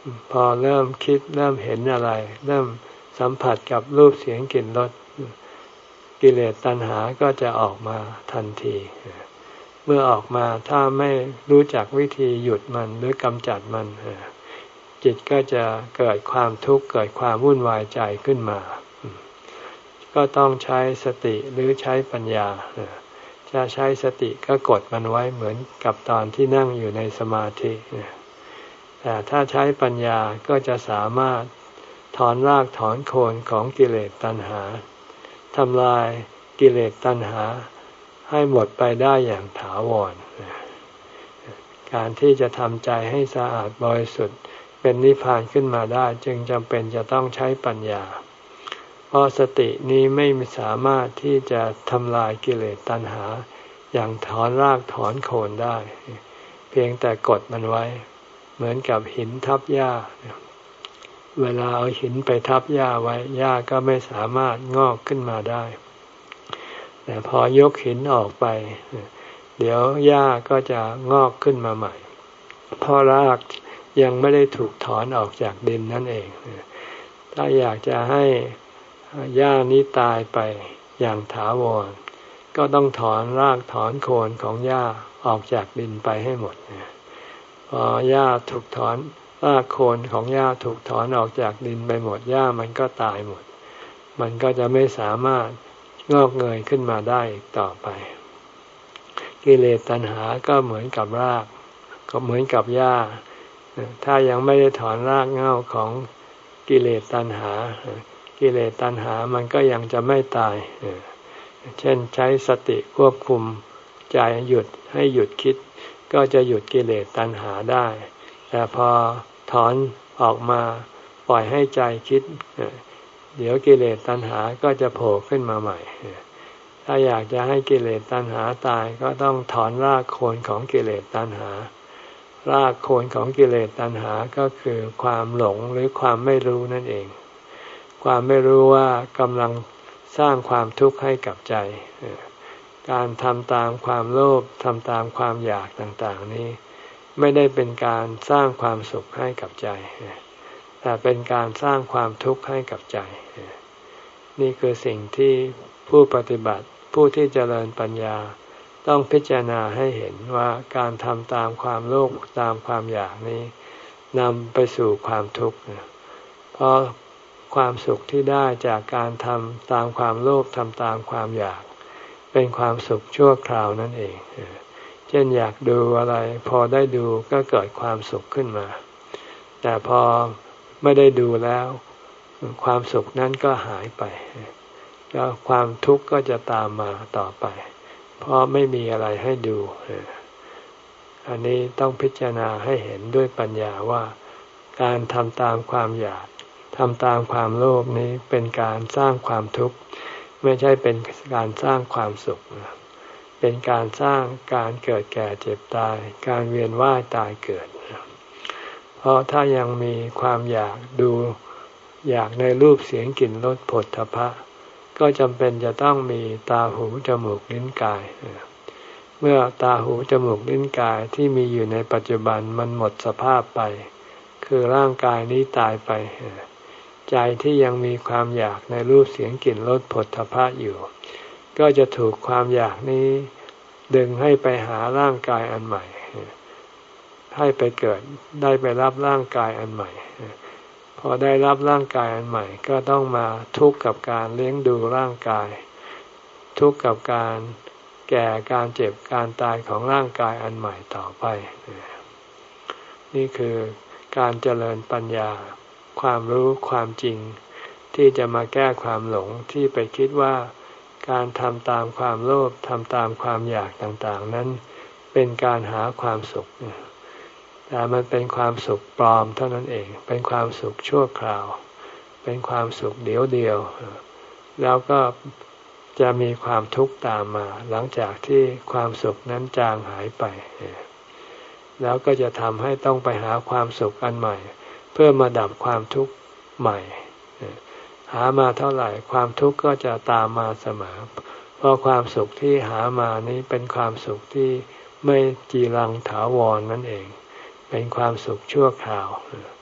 พอเริ่มคิดเริ่มเห็นอะไร เริ่มสัมผัสกับรูปเสียงกลิ่นรสกิเลสตัณหาก็จะออกมาทันทีเมื่อออกมาถ้าไม่รู้จักวิธีหยุดมันหรือกำจัดมันจิตก็จะเกิดความทุกข์เกิดความวุ่นวายใจขึ้นมาก็ต้องใช้สติหรือใช้ปัญญาจะใช้สติก็กดมันไว้เหมือนกับตอนที่นั่งอยู่ในสมาธิแต่ถ้าใช้ปัญญาก็จะสามารถถอนรากถอนโคนของกิเลสตัณหาทำลายกิเลสตัณหาให้หมดไปได้อย่างถาวรการที่จะทำใจให้สะอาดบริสุทธิ์เป็นนิพพานขึ้นมาได้จึงจำเป็นจะต้องใช้ปัญญาเพราะสตินี้ไม่สามารถที่จะทำลายกิเลสตัณหาอย่างถอนรากถอนโคนได้เพียงแต่กดมันไว้เหมือนกับหินทับหญ้าเวลาเอาหินไปทับหญ้าไว้หญ้าก็ไม่สามารถงอกขึ้นมาได้แต่พอยกหินออกไปเดี๋ยวหญ้าก็จะงอกขึ้นมาใหม่เพราะรากยังไม่ได้ถูกถอนออกจากดินนั่นเองถ้าอยากจะให้หญ้านี้ตายไปอย่างถาวรก็ต้องถอนรากถอนโคนของหญ้าออกจากดินไปให้หมดพอหญ้าถูกถอนรากโคนของหญ้าถูกถอนออกจากดินไปหมดหญ้ามันก็ตายหมดมันก็จะไม่สามารถงอกเงยขึ้นมาได้อีกต่อไปกิเลสตัณหาก็เหมือนกับรากก็เหมือนกับหญ้าถ้ายังไม่ได้ถอนรากเหง้าของกิเลสตัณหากิเลสตัณหามันก็ยังจะไม่ตายเช่นใช้สติควบคุมใจหยุดให้หยุดคิดก็จะหยุดกิเลสตัณหาได้แต่พอถอนออกมาปล่อยให้ใจคิดเดี๋ยวกิเลสตัณหาก็จะโผล่ขึ้นมาใหม่ถ้าอยากจะให้กิเลสตัณหาตายก็ต้องถอนรากโคนของกิเลสตัณหารากโคนของกิเลสตัณหาก็คือความหลงหรือความไม่รู้นั่นเองความไม่รู้ว่ากำลังสร้างความทุกข์ให้กับใจการทำตามความโลภทำตามความอยากต่างๆนี้ไม่ได้เป็นการสร้างความสุขให้กับใจแต่เป็นการสร้างความทุกข์ให้กับใจนี่คือสิ่งที่ผู้ปฏิบัติผู้ที่เจริญปัญญาต้องพิจารณาให้เห็นว่าการทำตามความโลภตามความอยากนี้นำไปสู่ความทุกข์เพราะความสุขที่ได้จากการทำตามความโลภทำตามความอยากเป็นความสุขชั่วคราวนั่นเองเช่นอยากดูอะไรพอได้ดูก็เกิดความสุขขึ้นมาแต่พอไม่ได้ดูแล้วความสุขนั้นก็หายไปแล้วความทุกข์ก็จะตามมาต่อไปเพราะไม่มีอะไรให้ดูอันนี้ต้องพิจารณาให้เห็นด้วยปัญญาว่าการทำตามความอยากทำตามความโลภนี้เป็นการสร้างความทุกข์ไม่ใช่เป็นการสร้างความสุขเป็นการสร้างการเกิดแก่เจ็บตายการเวียนว่ายตายเกิดเพราะถ้ายังมีความอยากดูอยากในรูปเสียงกลิ่นรสโผฏฐัพพะก็จำเป็นจะต้องมีตาหูจมูกลิ้นกายเมื่อตาหูจมูกลิ้นกายที่มีอยู่ในปัจจุบันมันหมดสภาพไปคือร่างกายนี้ตายไปใจที่ยังมีความอยากในรูปเสียงกลิ่นรสโผฏฐัพพะอยู่ก็จะถูกความอยากนี้ดึงให้ไปหาร่างกายอันใหม่ให้ไปเกิดได้ไปรับร่างกายอันใหม่พอได้รับร่างกายอันใหม่ก็ต้องมาทุกข์กับการเลี้ยงดูร่างกายทุกข์กับการแก่การเจ็บการตายของร่างกายอันใหม่ต่อไปนี่คือการเจริญปัญญาความรู้ความจริงที่จะมาแก้ความหลงที่ไปคิดว่าการทำตามความโลภทำตามความอยากต่างๆนั้นเป็นการหาความสุขแต่มันเป็นความสุขปลอมเท่านั้นเองเป็นความสุขชั่วคราวเป็นความสุขเดียวเดียวแล้วก็จะมีความทุกข์ตามมาหลังจากที่ความสุขนั้นจางหายไปแล้วก็จะทำให้ต้องไปหาความสุขอันใหม่เพื่อมาดับความทุกข์ใหม่หามาเท่าไหร่ความทุกข์ก็จะตามมาเสมอเพราะความสุขที่หามานี้เป็นความสุขที่ไม่จีรังถาวรนั่นเองเป็นความสุขชั่วคราว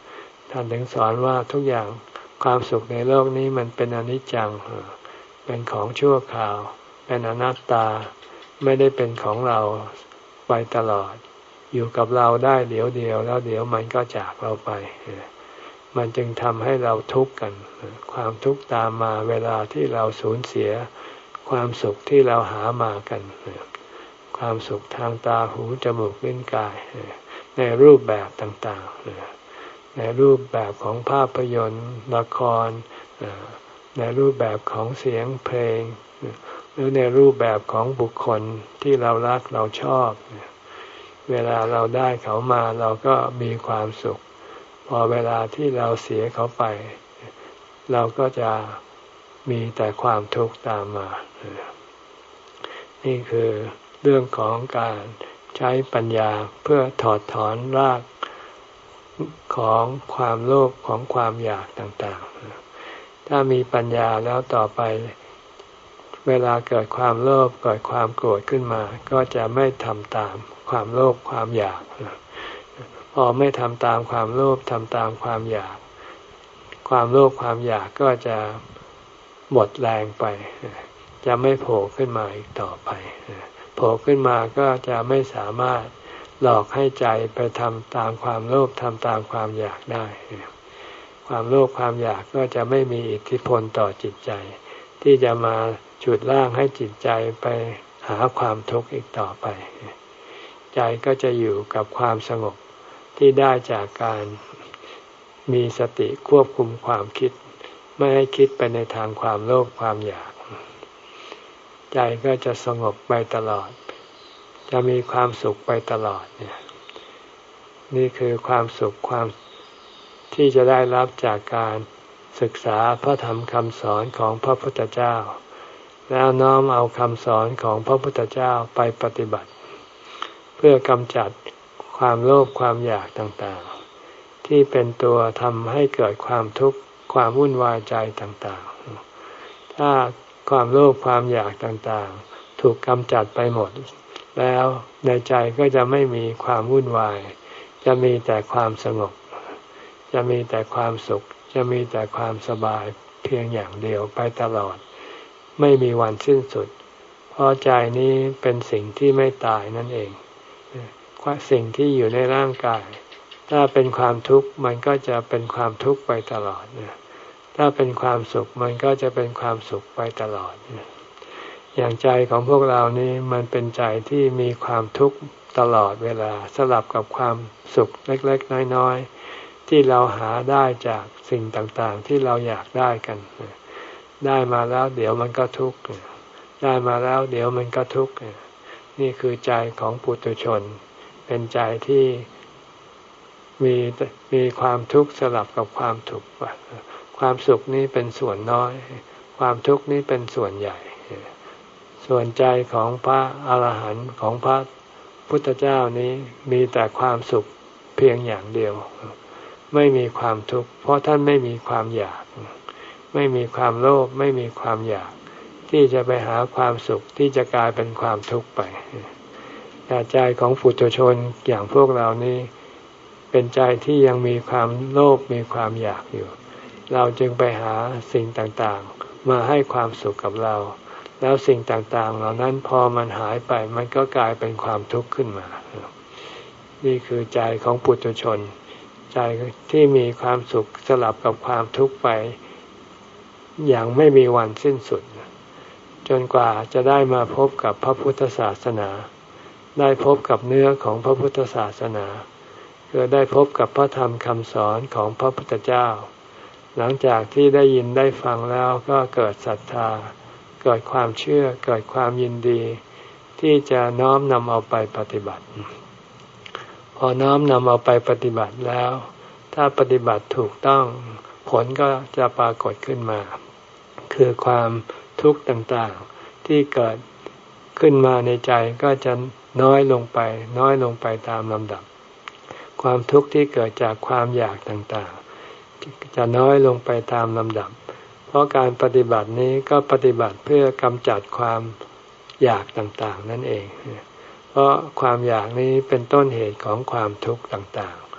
ท่านถึงสอนว่าทุกอย่างความสุขในโลกนี้มันเป็นอนิจจังเป็นของชั่วคราวเป็นอนัตตาไม่ได้เป็นของเราไปตลอดอยู่กับเราได้เดี๋ยวเดียวแล้วเดี๋ยวมันก็จากเราไปมันจึงทำให้เราทุกข์กันความทุกข์ตามมาเวลาที่เราสูญเสียความสุขที่เราหามากันความสุขทางตาหูจมูกลิ้นกายในรูปแบบต่างๆในรูปแบบของภาพยนตร์ละครในรูปแบบของเสียงเพลงหรือในรูปแบบของบุคคลที่เรารักเราชอบเวลาเราได้เขามาเราก็มีความสุขพอเวลาที่เราเสียเขาไปเราก็จะมีแต่ความทุกข์ตามมานี่คือเรื่องของการใช้ปัญญาเพื่อถอดถอนรากของความโลภของความอยากต่างๆถ้ามีปัญญาแล้วต่อไปเวลาเกิดความโลภเกิดความโกรธขึ้นมาก็จะไม่ทำตามความโลภความอยากพอไม่ทำตามความโลภทำตามความอยากความโลภความอยากก็จะหมดแรงไปจะไม่โผล่ขึ้นมาอีกต่อไปโผล่ขึ้นมาก็จะไม่สามารถหลอกให้ใจไปทำตามความโลภทำตามความอยากได้ความโลภความอยากก็จะไม่มีอิทธิพลต่อจิตใจที่จะมาฉุดร่างให้จิตใจไปหาความทุกข์อีกต่อไปใจก็จะอยู่กับความสงบที่ได้จากการมีสติควบคุมความคิดไม่ให้คิดไปในทางความโลภความอยากใจก็จะสงบไปตลอดจะมีความสุขไปตลอดเนี่ยนี่คือความสุขความที่จะได้รับจากการศึกษาพระธรรมคำสอนของพระพุทธเจ้าแล้วน้อมเอาคำสอนของพระพุทธเจ้าไปปฏิบัติเพื่อกำจัดความโลภความอยากต่างๆที่เป็นตัวทำให้เกิดความทุกข์ความวุ่นวายใจต่างๆถ้าความโลภความอยากต่างๆถูกกำจัดไปหมดแล้วในใจก็จะไม่มีความวุ่นวายจะมีแต่ความสงบจะมีแต่ความสุขจะมีแต่ความสบายเพียงอย่างเดียวไปตลอดไม่มีวันสิ้นสุดเพราะใจนี้เป็นสิ่งที่ไม่ตายนั่นเองสิ่งที่อยู่ในร่างกายถ้าเป็นความทุกข์มันก็จะเป็นความทุกข์ไปตลอดถ้าเป็นความสุขมันก็จะเป็นความสุขไปตลอดอย่างใจของพวกเรานี้มันเป็นใจที่มีความทุกข์ตลอดเวลาสลับกับความสุขเล็กๆน้อยๆที่เราหาได้จากสิ่งต่างๆที่เราอยากได้กันได้มาแล้วเดี๋ยวมันก็ทุกข์ได้มาแล้วเดี๋ยวมันก็ทุกข์นี่คือใจของปุถุชนเป็นใจที่มีมีความทุกข์สลับกับความทุกข์ความสุขนี้เป็นส่วนน้อยความทุกข์นี้เป็นส่วนใหญ่ส่วนใจของพระอรหันต์ของพระพุทธเจ้านี้มีแต่ความสุขเพียงอย่างเดียวไม่มีความทุกข์เพราะท่านไม่มีความอยากไม่มีความโลภไม่มีความอยากที่จะไปหาความสุขที่จะกลายเป็นความทุกข์ไปแต่ใจของปุถุชนอย่างพวกเรานี้เป็นใจที่ยังมีความโลภมีความอยากอยู่เราจึงไปหาสิ่งต่างๆมาให้ความสุขกับเราแล้วสิ่งต่างๆเหล่านั้นพอมันหายไปมันก็กลายเป็นความทุกข์ขึ้นมานี่คือใจของปุถุชนใจที่มีความสุขสลับกับความทุกข์ไปอย่างไม่มีวันสิ้นสุดจนกว่าจะได้มาพบกับพระพุทธศาสนาได้พบกับเนื้อของพระพุทธศาสนาคือได้พบกับพระธรรมคำสอนของพระพุทธเจ้าหลังจากที่ได้ยินได้ฟังแล้วก็เกิดศรัทธาเกิดความเชื่อเกิดความยินดีที่จะน้อมนำเอาไปปฏิบัติพอน้อมนำเอาไปปฏิบัติแล้วถ้าปฏิบัติถูกต้องผลก็จะปรากฏขึ้นมาคือความทุกข์ต่างๆที่เกิดขึ้นมาในใจก็จะน้อยลงไปน้อยลงไปตามลำดับความทุกข์ที่เกิดจากความอยากต่างๆจะน้อยลงไปตามลำดับเพราะการปฏิบัตินี้ก็ปฏิบัติเพื่อกำจัดความอยากต่างๆนั่นเองเพราะความอยากนี้เป็นต้นเหตุของความทุกข์ต่างๆ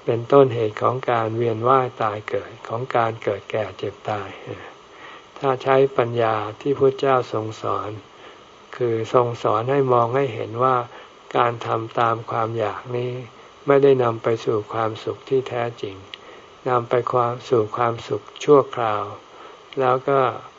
เป็นต้นเหตุของการเวียนว่ายตายเกิดของการเกิดแก่เจ็บตายถ้าใช้ปัญญาที่พระเจ้าทรงสอนคือทรงสอนให้มองให้เห็นว่าการทำตามความอยากนี้ไม่ได้นำไปสู่ความสุขที่แท้จริงนำไปความสู่ความสุขชั่วคราวแล้วก็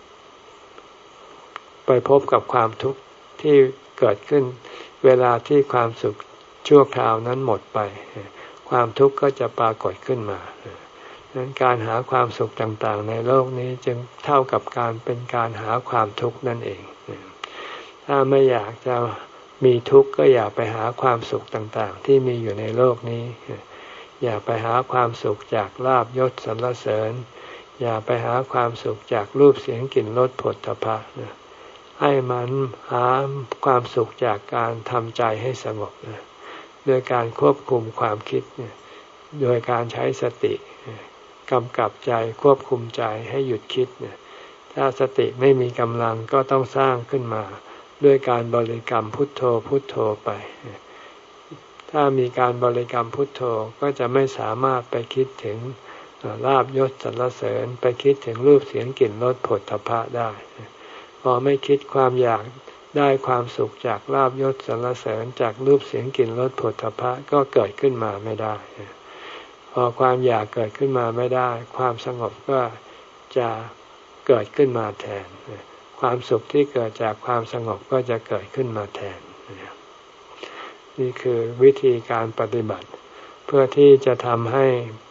ไปพบกับความทุกข์ที่เกิดขึ้นเวลาที่ความสุขชั่วคราวนั้นหมดไปความทุกข์ก็จะปรากฏขึ้นมาดังนั้นการหาความสุขต่างๆในโลกนี้จึงเท่ากับการเป็นการหาความทุกข์นั่นเองถ้าไม่อยากจะมีทุกข์ก็อย่าไปหาความสุขต่างๆที่มีอยู่ในโลกนี้อย่าไปหาความสุขจากลาภยศสรรเสริญอย่าไปหาความสุขจากรูปเสียงกลิ่นรสผลตภะให้มันหาความสุขจากการทำใจให้สงบโดยการควบคุมความคิดโดยการใช้สติกำกับใจควบคุมใจให้หยุดคิดถ้าสติไม่มีกำลังก็ต้องสร้างขึ้นมาด้วยการบริกรรมพุทโธพุทโธไปถ้ามีการบริกรรมพุทโธก็จะไม่สามารถไปคิดถึงลาภยศสรรเสริญไปคิดถึงรูปเสียงกลิ่นรสผลตภะได้พอไม่คิดความอยากได้ความสุขจากลาภยศสรรเสริญจากรูปเสียงกลิ่นรสผลตภะก็เกิดขึ้นมาไม่ได้พอความอยากเกิดขึ้นมาไม่ได้ความสงบก็จะเกิดขึ้นมาแทนความสุขที่เกิดจากความสงบก็จะเกิดขึ้นมาแทนนี่คือวิธีการปฏิบัติเพื่อที่จะทำให้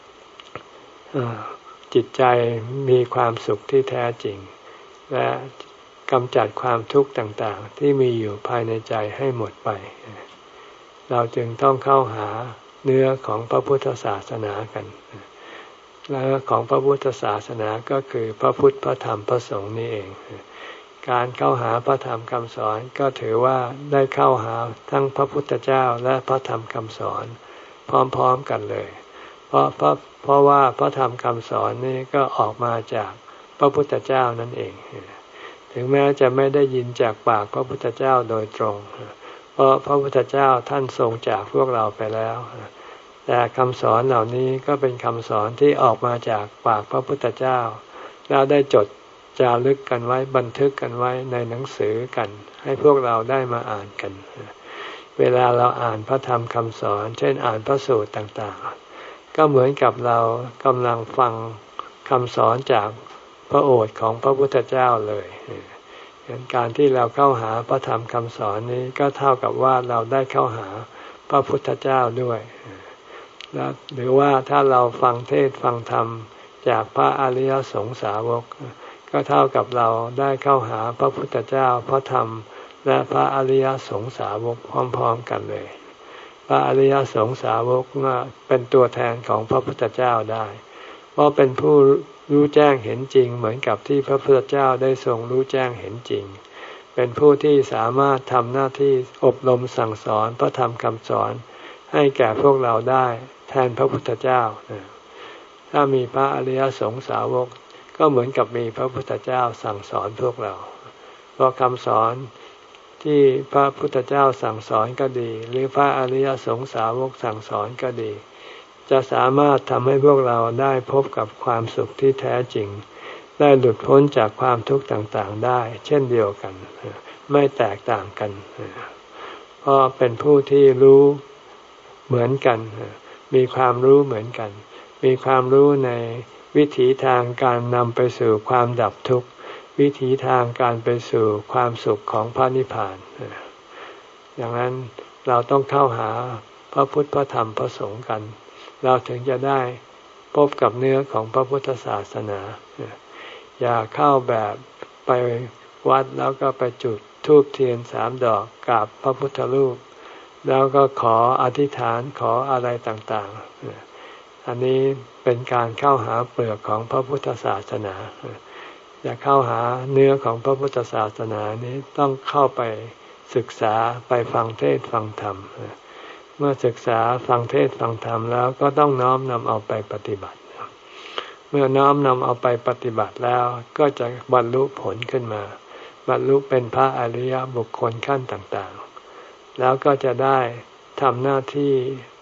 จิตใจมีความสุขที่แท้จริงและกำจัดความทุกข์ต่างๆที่มีอยู่ภายในใจให้หมดไปเราจึงต้องเข้าหาเนื้อของพระพุทธศาสนากันเนื้อของพระพุทธศาสนาก็คือพระพุทธพระธรรมพระสงฆ์นี่เองการเข้าหาพระธรรมคำสอนก็ถือว่าได้เข้าหาทั้งพระพุทธเจ้าและพระธรรมคำสอนพร้อมๆกันเลยเพราะเพราะเพราะว่าพระธรรมคำสอนนี้ก็ออกมาจากพระพุทธเจ้านั่นเองถึงแม้จะไม่ได้ยินจากปากพระพุทธเจ้าโดยตรงเพราะพระพุทธเจ้าท่านทรงจากพวกเราไปแล้วแต่คำสอนเหล่านี้ก็เป็นคำสอนที่ออกมาจากปากพระพุทธเจ้าแล้วได้จดจารึกกันไว้บันทึกกันไว้ในหนังสือกันให้พวกเราได้มาอ่านกันเวลาเราอ่านพระธรรมคำสอนเช่นอ่านพระสูตรต่างๆก็เหมือนกับเรากำลังฟังคำสอนจากพระโอษฐ์ของพระพุทธเจ้าเลยการที่เราเข้าหาพระธรรมคำสอนนี้ก็เท่ากับว่าเราได้เข้าหาพระพุทธเจ้าด้วยและหรือว่าถ้าเราฟังเทศน์ฟังธรรมจากพระอริยสงสาวกก็เท่ากับเราได้เข้าหาพระพุทธเจ้าพระธรรมและพระอริยสงสาวกพร้อมๆกันเลยพระอริยสงสาวกเป็นตัวแทนของพระพุทธเจ้าได้เพราะเป็นผู้รู้แจ้งเห็นจริงเหมือนกับที่พระพุทธเจ้าได้ทรงรู้แจ้งเห็นจริงเป็นผู้ที่สามารถทำหน้าที่อบรมสั่งสอนพระธรรมคำสอนให้แก่พวกเราได้แทนพระพุทธเจ้าถ้ามีพระอริยสงสาวกก็เหมือนกับมีพระพุทธเจ้าสั่งสอนพวกเราเพราะคำสอนที่พระพุทธเจ้าสั่งสอนก็ดีหรือพระอริยสงสาวกสั่งสอนก็ดีจะสามารถทำให้พวกเราได้พบกับความสุขที่แท้จริงได้หลุดพ้นจากความทุกข์ต่างๆได้เช่นเดียวกันไม่แตกต่างกันเพราะเป็นผู้ที่รู้เหมือนกันมีความรู้เหมือนกันมีความรู้ในวิถีทางการนำไปสู่ความดับทุกข์วิถีทางการไปสู่ความสุขของพระนิพพานดังนั้นเราต้องเข้าหาพระพุทธพระธรรมพระสงฆ์กันเราถึงจะได้พบกับเนื้อของพระพุทธศาสนาอย่าเข้าแบบไปวัดแล้วก็ไปจุดธูปเทียนสามดอกกราบพระพุทธรูปแล้วก็ขออธิษฐานขออะไรต่างๆอันนี้เป็นการเข้าหาเปลือกของพระพุทธศาสนาอย่าเข้าหาเนื้อของพระพุทธศาสนานี้ต้องเข้าไปศึกษาไปฟังเทศน์ฟังธรรมเมื่อศึกษาฟังเทศน์ฟังธรรมแล้วก็ต้องน้อมนำเอาไปปฏิบัติเมื่อน้อมนำเอาไปปฏิบัติแล้วก็จะบรรลุผลขึ้นมาบรรลุเป็นพระอริยบุคคลขั้นต่างๆแล้วก็จะได้ทำหน้าที่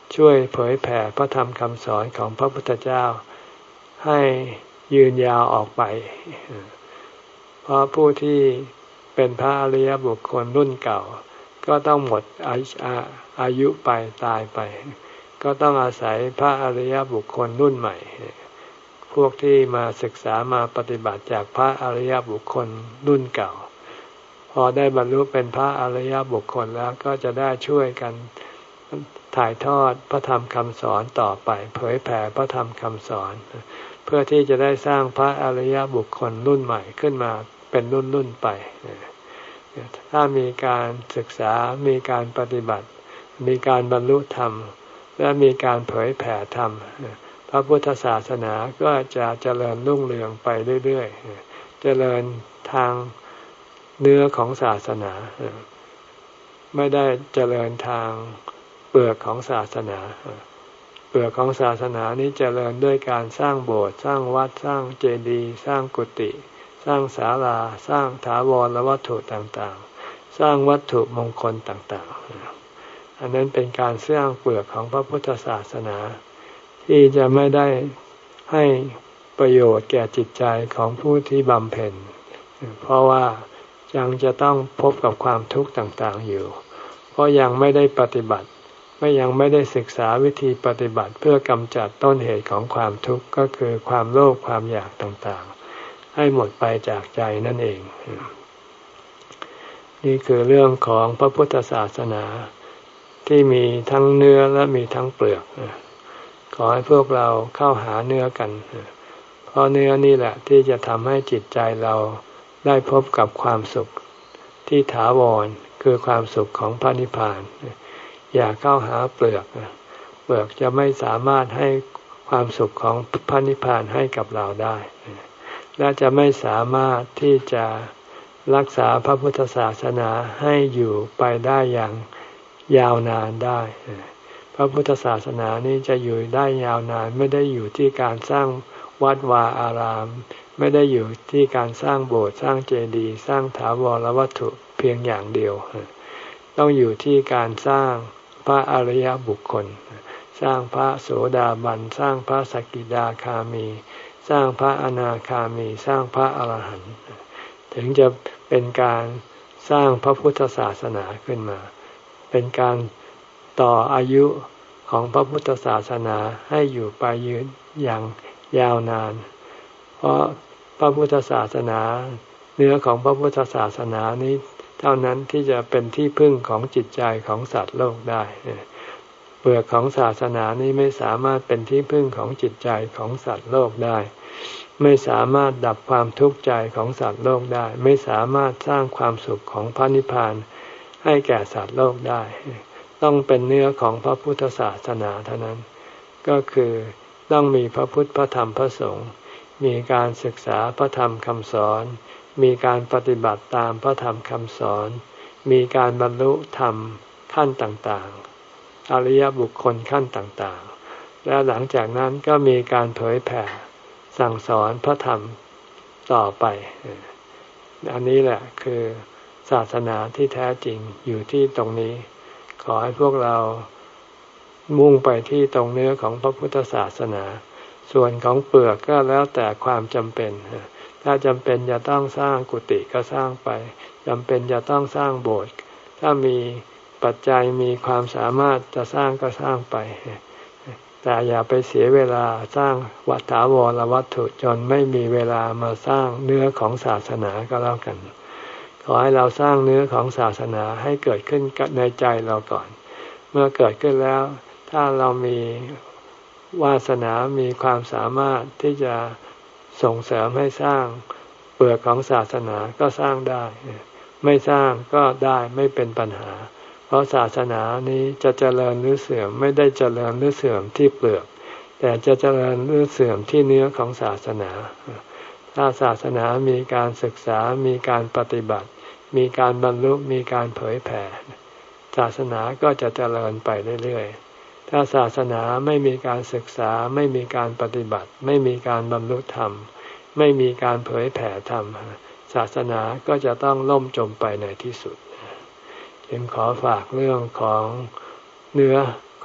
ช่วยเผยแผ่พระธรรมคำสอนของพระพุทธเจ้าให้ยืนยาวออกไปเพราะผู้ที่เป็นพระอริยบุคคลรุ่นเก่าก็ต้องหมดอายุไปตายไปก็ต้องอาศัยพระอริยบุคคลรุ่นใหม่พวกที่มาศึกษามาปฏิบัติจากพระอริยบุคคลรุ่นเก่าพอได้บรรลุเป็นพระอริยบุคคลแล้วก็จะได้ช่วยกันถ่ายทอดพระธรรมคำสอนต่อไปเผยแผ่พระธรรมคำสอนเพื่อที่จะได้สร้างพระอริยบุคคลรุ่นใหม่ขึ้นมาเป็นรุ่นรุ่นไปถ้ามีการศึกษามีการปฏิบัติมีการบรรลุธรรมและมีการเผยแผ่ธรรมพระพุทธศาสนาก็จะเจริญรุ่งเรืองไปเรื่อยๆเจริญทางเนื้อของศาสนาไม่ได้เจริญทางเปลือกของศาสนาเปลือกของศาสนานี้เจริญด้วยการสร้างโบสถ์สร้างวัดสร้างเจดีย์สร้างกุฏิสร้างศาลาสร้างถาวรวัตถุต่างๆสร้างวัตถุมงคลต่างๆอันนั้นเป็นการสร้างเปลือกของพระพุทธศาสนาที่จะไม่ได้ให้ประโยชน์แก่จิตใจของผู้ที่บำเพ็ญเพราะว่ายังจะต้องพบกับความทุกข์ต่างๆอยู่เพราะยังไม่ได้ปฏิบัติไม่ยังไม่ได้ศึกษาวิธีปฏิบัติเพื่อกำจัดต้นเหตุของความทุกข์ก็คือความโลภความอยากต่างๆให้หมดไปจากใจนั่นเองนี่คือเรื่องของพระพุทธศาสนาที่มีทั้งเนื้อและมีทั้งเปลือกขอให้พวกเราเข้าหาเนื้อกันเพราะเนื้อนี่แหละที่จะทำให้จิตใจเราได้พบกับความสุขที่ถาวรคือความสุขของพระนิพพานอย่าเข้าหาเปลือกเปลือกจะไม่สามารถให้ความสุขของพระนิพพานให้กับเราได้และจะไม่สามารถที่จะรักษาพระพุทธศาสนาให้อยู่ไปได้อย่างยาวนานได้พระพุทธศาสนานี้จะอยู่ได้ยาวนานไม่ได้อยู่ที่การสร้างวัดวาอารามไม่ได้อยู่ที่การสร้างโบสถ์สร้างเจดีย์สร้างถาวรวัตถุเพียงอย่างเดียวต้องอยู่ที่การสร้างพระอริยบุคคลสร้างพระโสดาบันสร้างพระสกิทาคามีสร้างพระอนาคามีสร้างพระอรหันต์ถึงจะเป็นการสร้างพระพุทธศาสนาขึ้นมาเป็นการต่ออายุของพระพุทธศาสนาให้อยู่ไปยืนอย่างยาวนานเพราะพระพุทธศาสนาเนื้อของพระพุทธศาสนานี้เท่านั้นที่จะเป็นที่พึ่งของจิตใจของสัตว์โลกได้เปลือกของศาสนานี้ไม่สามารถเป็นที่พึ่งของจิตใจของสัตว์โลกได้ไม่สามารถดับความทุกข์ใจของสัตว์โลกได้ไม่สามารถสร้างความสุขของพระนิพพานให้แก่สัตว์โลกได้ต้องเป็นเนื้อของพระพุทธศาสนาเท่านั้นก็คือต้องมีพระพุทธพระธรรมพระสงฆ์มีการศึกษาพระธรรมคำสอนมีการปฏิบัติตามพระธรรมคำสอนมีการบรรลุธรรมขั้นต่างๆอริยบุคคลขั้นต่างๆและหลังจากนั้นก็มีการเผยแผ่สั่งสอนพระธรรมต่อไปอันนี้แหละคือศาสนาที่แท้จริงอยู่ที่ตรงนี้ขอให้พวกเรามุ่งไปที่ตรงเนื้อของพระพุทธศาสนาส่วนของเปลือกก็แล้วแต่ความจำเป็นถ้าจำเป็นจะต้องสร้างกุฏิก็สร้างไปจำเป็นจะต้องสร้างโบสถ์ถ้ามีปัจจัยมีความสามารถจะสร้างก็สร้างไปแต่อย่าไปเสียเวลาสร้างวัฏถาวรวัตถุจนไม่มีเวลามาสร้างเนื้อของศาสนาก็แล้วกันขอให้เราสร้างเนื้อของศาสนาให้เกิดขึ้นในใจเราก่อนเมื่อเกิดขึ้นแล้วถ้าเรามีวาสนามีความสามารถที่จะส่งเสริมให้สร้างเปลือกของศาสนาก็สร้างได้ไม่สร้างก็ได้ไม่เป็นปัญหาเพราะศาสนานี้จะเจริญหรือเสื่อมไม่ได้เจริญหรือเสื่อมที่เปลือกแต่จะเจริญหรือเสื่อมที่เนื้อของศาสนาถ้าศาสนามีการศึกษามีการปฏิบัติมีการบรรลุมีการเผยแผ่ศาสนาก็จะเจริญไปเรื่อยๆถ้าศาสนาไม่มีการศึกษาไม่มีการปฏิบัติไม่มีการบรรลุธรรมไม่มีการเผยแผ่ธรรมศาสนาก็จะต้องล่มจมไปในที่สุดจึงขอฝากเรื่องของเนื้อข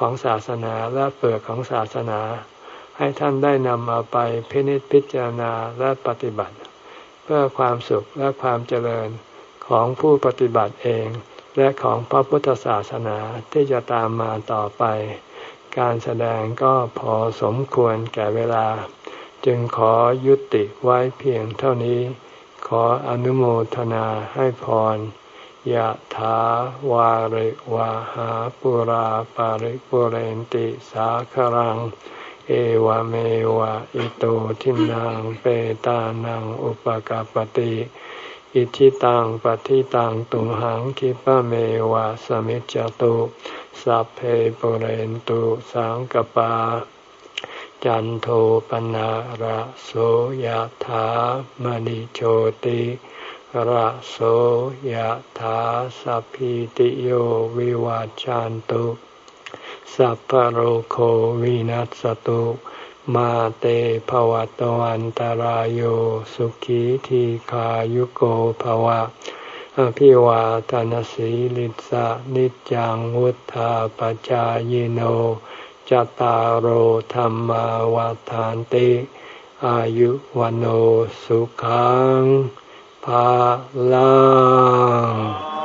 ของศาสนาและเปลือกของศาสนาให้ท่านได้นำเอาไปพินิจพิจารณาและปฏิบัติเพื่อความสุขและความเจริญของผู้ปฏิบัติเองและของพระพุทธศาสนาที่จะตามมาต่อไปการแสดงก็พอสมควรแก่เวลาจึงขอยุติไว้เพียงเท่านี้ขออนุโมทนาให้พรยะถาวาริวะหาปุราปาริปุเรนติสาครังเอวเมวะอิโตทินังเปตานังอุปกัปปติอิทิตังปฏิตังตุมหังคิปะเมวะสมิจจตุสัพเพปุเรนตุสังกปาจันโทปนะระโสยถามณิโชติระโสยถาสัพพิติโยวิวัจจันตุสัพพะโรโควินัสสตุมาเตภวัตวันตารโยสุขีทีขายุโกภวะอภิวาทนสีลิสะนิจังวุธาปจายโนจตารโหธรรมวาทานติอายุวันโอสุขังภาลัง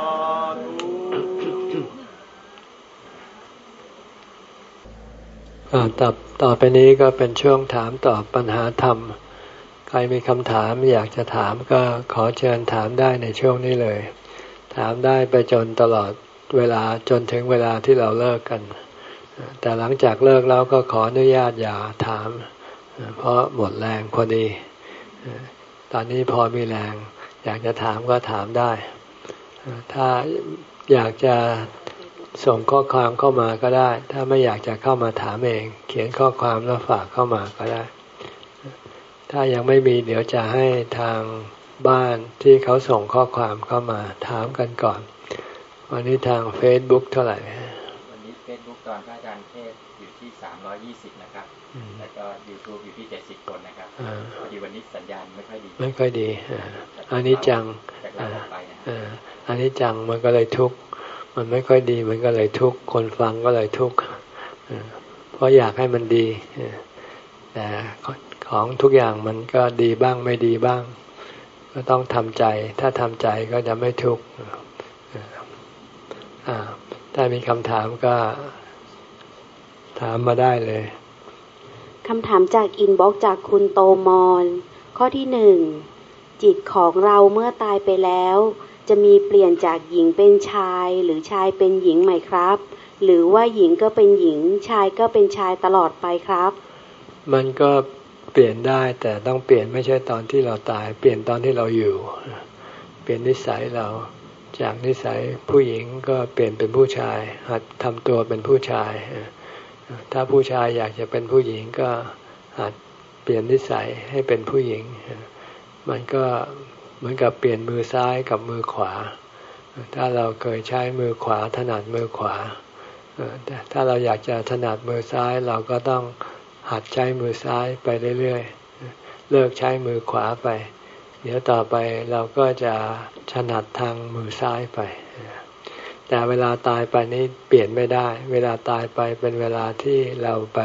ต่อต่อไปนี้ก็เป็นช่วงถามตอบปัญหาธรรมใครมีคำถามอยากจะถามก็ขอเชิญถามได้ในช่วงนี้เลยถามได้ไปจนตลอดเวลาจนถึงเวลาที่เราเลิกกันแต่หลังจากเลิกแล้วก็ขออนุญาตอย่าถามเพราะหมดแรงพอดีตอนนี้พอมีแรงอยากจะถามก็ถามได้ถ้าอยากจะส่งข้อความเข้ามาก็ได้ถ้าไม่อยากจะเข้ามาถามเองเขียนข้อความแล้วฝากเข้ามาก็ได้ถ้ายังไม่มีเดี๋ยวจะให้ทางบ้านที่เขาส่งข้อความเข้ามาถามกันก่อนวันนี้ทาง Facebook เท่าไหร่วันนี้ Facebook ตอนพระอาจารย์เทศอยู่ที่สามร้อยยี่สิบนะครับแล้วก็ YouTube อยู่ที่เจ็ดสิบคนนะครับพอดีวันนี้สัญญาณไม่ค่อยดีไม่ค่อยดีอันนี้จังอันนี้จังมันก็เลยทุกข์มันไม่ค่อยดีมันก็เลยทุกข์คนฟังก็เลยทุกข์เพราะอยากให้มันดีแต่ของทุกอย่างมันก็ดีบ้างไม่ดีบ้างก็ต้องทำใจถ้าทำใจก็จะไม่ทุกข์ถ้ามีคำถามก็ถามมาได้เลยคำถามจากอินบ็อกซ์จากคุณโตมอนข้อที่หนึ่งจิตของเราเมื่อตายไปแล้วจะมีเปลี่ยนจากหญิงเป็นชายหรือชายเป็นหญิงไหมครับหรือว่าหญิงก็เป็นหญิงชายก็เป็นชายตลอดไปครับมันก็เปลี่ยนได้แต่ต้องเปลี่ยนไม่ใช่ตอนที่เราตายเปลี่ยนตอนที่เราอยู่เปลี่ยนนิสัยเราจากนิสัยผู้หญิงก็เปลี่ยนเป็นผู้ชายหัดทำตัวเป็นผู้ชายถ้าผู้ชายอยากจะเป็นผู้หญิงก็หัดเปลี่ยนนิสัยให้เป็นผู้หญิงมันก็เหมือนกับเปลี่ยนมือซ้ายกับมือขวาถ้าเราเคยใช้มือขวาถนัดมือขวาถ้าเราอยากจะถนัดมือซ้ายเราก็ต้องหัดใช้มือซ้ายไปเรื่อยๆเลิกใช้มือขวาไปเดี๋ยวต่อไปเราก็จะถนัดทางมือซ้ายไปแต่เวลาตายไปนี้เปลี่ยนไม่ได้เวลาตายไปเป็นเวลาที่เราไป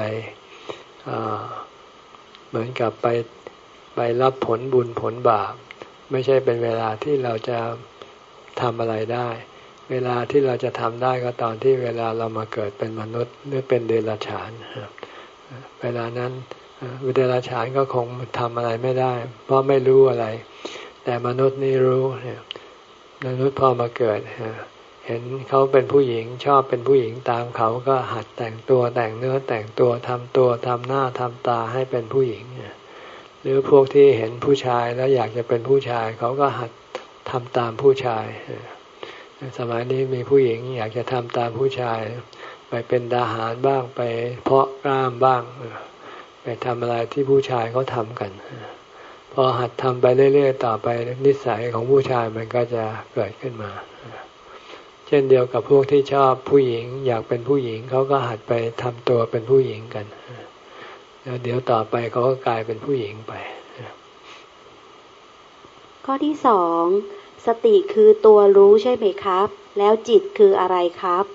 เหมือนกับไปไปรับผลบุญผลบาปไม่ใช่เป็นเวลาที่เราจะทำอะไรได้เวลาที่เราจะทำได้ก็ตอนที่เวลาเรามาเกิดเป็นมนุษย์หรือเป็นเดรัจฉานเวลานั้นเดรัจฉานก็คงทำอะไรไม่ได้เพราะไม่รู้อะไรแต่มนุษย์นี่รู้เนี่ยมนุษย์พอมาเกิดเห็นเขาเป็นผู้หญิงชอบเป็นผู้หญิงตามเขาก็หัดแต่งตัวแต่งเนื้อแต่งตัวทำตัวทำหน้าทำตาให้เป็นผู้หญิงหรือพวกที่เห็นผู้ชายแล้วอยากจะเป็นผู้ชายเขาก็หัดทำตามผู้ชายสมัยนี้มีผู้หญิงอยากจะทำตามผู้ชายไปเป็นทหารบ้างไปเพาะกล้ามบ้างไปทำอะไรที่ผู้ชายเขาทำกันพอหัดทำไปเรื่อยๆต่อไปนิสัยของผู้ชายมันก็จะเกิดขึ้นมาเช่นเดียวกับพวกที่ชอบผู้หญิงอยากเป็นผู้หญิงเขาก็หัดไปทำตัวเป็นผู้หญิงกันแล้วเดี๋ยวต่อไปเขาก็กลายเป็นผู้หญิงไปข้อที่สองสติคือตัวรู้ใช่ไหมครับแล้วจิตคืออะไรครับ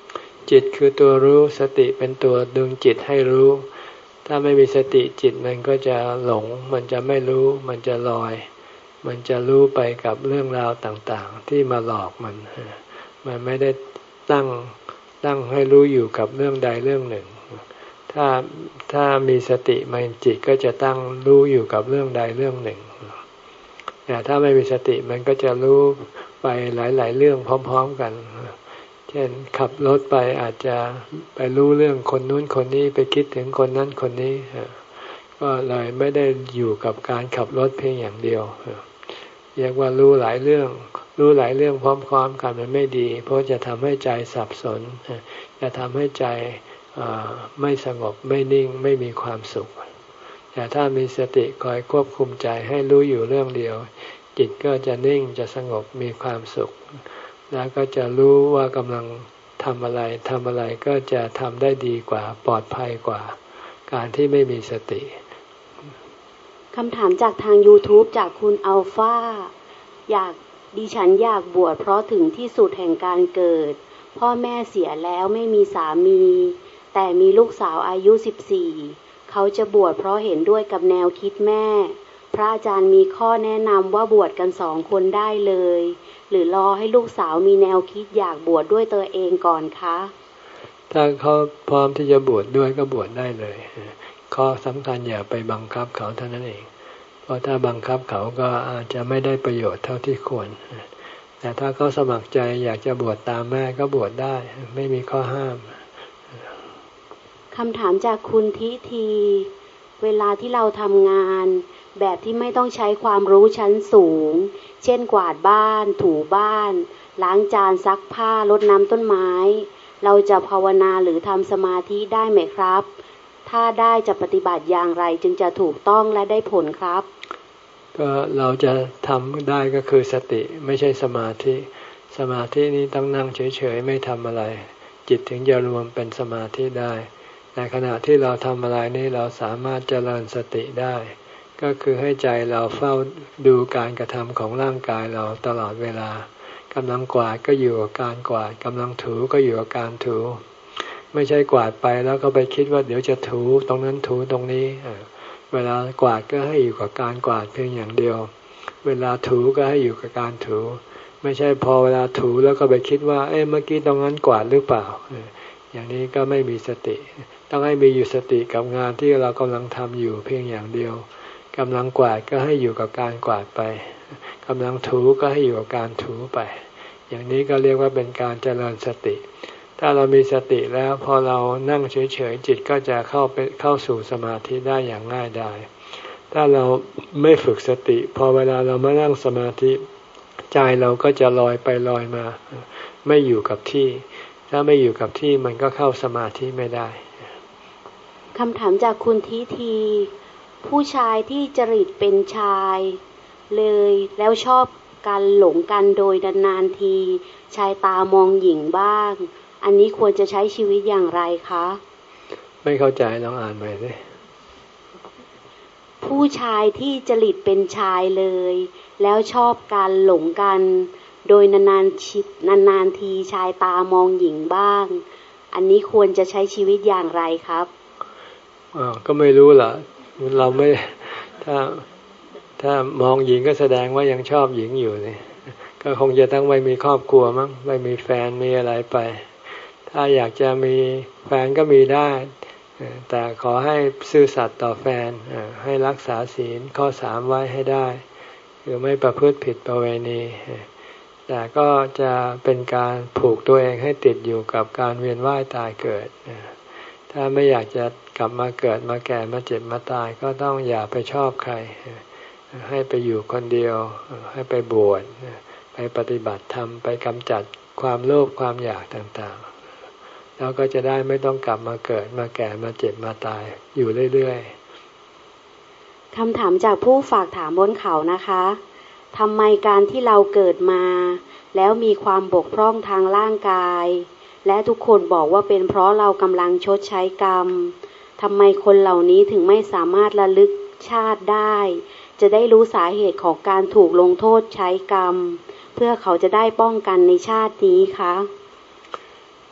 จิตคือตัวรู้สติเป็นตัวดึงจิตให้รู้ถ้าไม่มีสติจิตมันก็จะหลงมันจะไม่รู้มันจะลอยมันจะรู้ไปกับเรื่องราวต่างๆที่มาหลอกมันมันไม่ได้ตั้งตั้งให้รู้อยู่กับเรื่องใดเรื่องหนึ่งถ้าถ้ามีสติมันจิตก็จะตั้งรู้อยู่กับเรื่องใดเรื่องหนึ่งแต่ถ้าไม่มีสติมันก็จะรู้ไปหลายๆเรื่องพร้อมๆกันเช่นขับรถไปอาจจะไปรู้เรื่องคนนู้นคนนี้ไปคิดถึงคนนั้นคนนี้ก็เลยไม่ได้อยู่กับการขับรถเพียงอย่างเดียวเรียกว่ารู้หลายเรื่องรู้หลายเรื่องพร้อมๆกันมันไม่ดีเพราะจะทำให้ใจสับสนจะทำให้ใจไม่สงบไม่นิ่งไม่มีความสุขแต่ถ้ามีสติคอยควบคุมใจให้รู้อยู่เรื่องเดียวจิตก็จะนิ่งจะสงบมีความสุขแล้วก็จะรู้ว่ากำลังทำอะไรทำอะไรก็จะทำได้ดีกว่าปลอดภัยกว่าการที่ไม่มีสติคำถามจากทาง YouTube จากคุณอัลฟาอยากดิฉันอยากบวชเพราะถึงที่สุดแห่งการเกิดพ่อแม่เสียแล้วไม่มีสามีแต่มีลูกสาวอายุสิบสี่เขาจะบวชเพราะเห็นด้วยกับแนวคิดแม่พระอาจารย์มีข้อแนะนำว่าบวชกันสองคนได้เลยหรือรอให้ลูกสาวมีแนวคิดอยากบวชด้วยตัวเองก่อนคะถ้าเขาพร้อมที่จะบวชด้วยก็บวชได้เลยข้อสำคัญอย่าไปบังคับเขาเท่านั้นเองเพราะถ้าบังคับเขาก็อาจจะไม่ได้ประโยชน์เท่าที่ควรแต่ถ้าเขาสมัครใจอยากจะบวชตามแม่ก็บวชได้ไม่มีข้อห้ามคำถามจากคุณทิทีเวลาที่เราทำงานแบบที่ไม่ต้องใช้ความรู้ชั้นสูงเช่นกวาดบ้านถูบ้านล้างจานซักผ้ารดน้ำต้นไม้เราจะภาวนาหรือทำสมาธิได้ไหมครับถ้าได้จะปฏิบัติอย่างไรจึงจะถูกต้องและได้ผลครับก็เราจะทำได้ก็คือสติไม่ใช่สมาธิสมาธินี้ต้องนั่งเฉยๆไม่ทำอะไรจิตถึงจะรวมเป็นสมาธิได้ในขณะที่เราทำอะไรนี่เราสามารถเจริญสติได้ก็คือให้ใจเราเฝ้าดูการกระทำของร่างกายเราตลอดเวลากำลังกวาดก็อยู่กับการกวาดกำลังถูก็อยู่กับการถูไม่ใช่กวาดไปแล้วก็ไปคิดว่าเดี๋ยวจะถูตรงนั้นถูตรงนี้เวลากวาดก็ให้อยู่กับการกวาดเพียงอย่างเดียวเวลาถูก็ให้อยู่กับการถูไม่ใช่พอเวลาถูแล้วก็ไปคิดว่าเอ๊ะเมื่อกี้ตรงนั้นกวาดหรือเปล่าอย่างนี้ก็ไม่มีสติต้องให้มีอยู่สติกับงานที่เรากำลังทำอยู่เพียงอย่างเดียวกำลังกวาดก็ให้อยู่กับการกวาดไปกำลังถูก็ให้อยู่กับการถูไปอย่างนี้ก็เรียกว่าเป็นการเจริญสติถ้าเรามีสติแล้วพอเรานั่งเฉยๆจิตก็จะเข้าไปเข้าสู่สมาธิได้อย่างง่ายดายถ้าเราไม่ฝึกสติพอเวลาเรามานั่งสมาธิใจเราก็จะลอยไปลอยมาไม่อยู่กับที่ถ้าไม่อยู่กับที่มันก็เข้าสมาธิไม่ได้คำถามจากคุณทีทีผู้ชายที่จริตเป็นชายเลยแล้วชอบการหลงกันโดยนานๆทีชายตามองหญิงบ้างอันนี้ควรจะใช้ชีวิตอย่างไรคะไม่เข้าใจลองอ่านใหม่สิผู้ชายที่จริตเป็นชายเลยแล้วชอบการหลงกันโดยนานๆชิดนานๆทีชายตามองหญิงบ้างอันนี้ควรจะใช้ชีวิตอย่างไรครับอ่าก็ไม่รู้ล่ะเราไม่ถ้าถ้ามองหญิงก็แสดงว่ายังชอบหญิงอยู่นี่ก็คงจะต้องไม่มีครอบครัวมั้งไม่มีแฟนมีอะไรไปถ้าอยากจะมีแฟนก็มีได้แต่ขอให้ซื่อสัตย์ต่อแฟนให้รักษาศีลข้อสามไว้ให้ได้คือไม่ประพฤติผิดประเวณีแต่ก็จะเป็นการผูกตัวเองให้ติดอยู่กับการเวียนว่ายตายเกิดถ้าไม่อยากจะกลับมาเกิดมาแก่มาเจ็บมาตายก็ต้องอย่าไปชอบใครให้ไปอยู่คนเดียวให้ไปบวชไปปฏิบัติธรรมไปกำจัดความโลภความอยากต่างๆแล้วก็จะได้ไม่ต้องกลับมาเกิดมาแก่มาเจ็บมาตายอยู่เรื่อยๆคำถามจากผู้ฝากถามบนเขานะคะทำไมการที่เราเกิดมาแล้วมีความบกพร่องทางร่างกายและทุกคนบอกว่าเป็นเพราะเรากำลังชดใช้กรรมทำไมคนเหล่านี้ถึงไม่สามารถระลึกชาติได้จะได้รู้สาเหตุของการถูกลงโทษใช้กรรมเพื่อเขาจะได้ป้องกันในชาตินี้คะ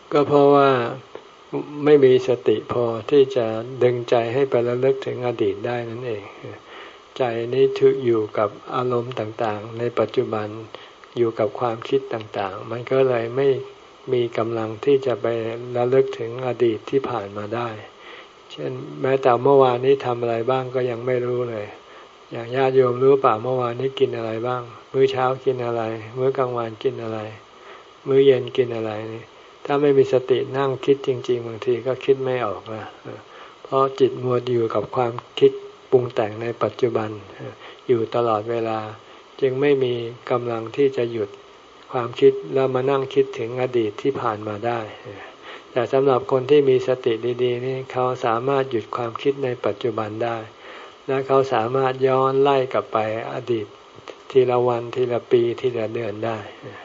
ก็เพราะว่าไม่มีสติพอที่จะดึงใจให้ไประลึกถึงอดีตได้นั่นเองใจนี้ถืออยู่กับอารมณ์ต่างๆในปัจจุบันอยู่กับความคิดต่างๆมันก็เลยไม่มีกำลังที่จะไประลึกถึงอดีตที่ผ่านมาได้เช่นแม้แต่เมื่อวานนี้ทำอะไรบ้างก็ยังไม่รู้เลยอย่างญาติโยมรู้ป่ะเมื่อวานนี้กินอะไรบ้างมื้อเช้ากินอะไรมื้อกลางวันกินอะไรมื้อเย็นกินอะไรนี่ถ้าไม่มีสตินั่งคิดจริงๆบางทีก็คิดไม่ออกนะเพราะจิตมัวอยู่กับความคิดปรุงแต่งในปัจจุบันอยู่ตลอดเวลาจึงไม่มีกำลังที่จะหยุดความคิดแล้วมานั่งคิดถึงอดีตที่ผ่านมาได้แต่สำหรับคนที่มีสติดีๆนี่เขาสามารถหยุดความคิดในปัจจุบันได้และเขาสามารถย้อนไล่กลับไปอดีตทีละวันทีละปีทีละเดือนได้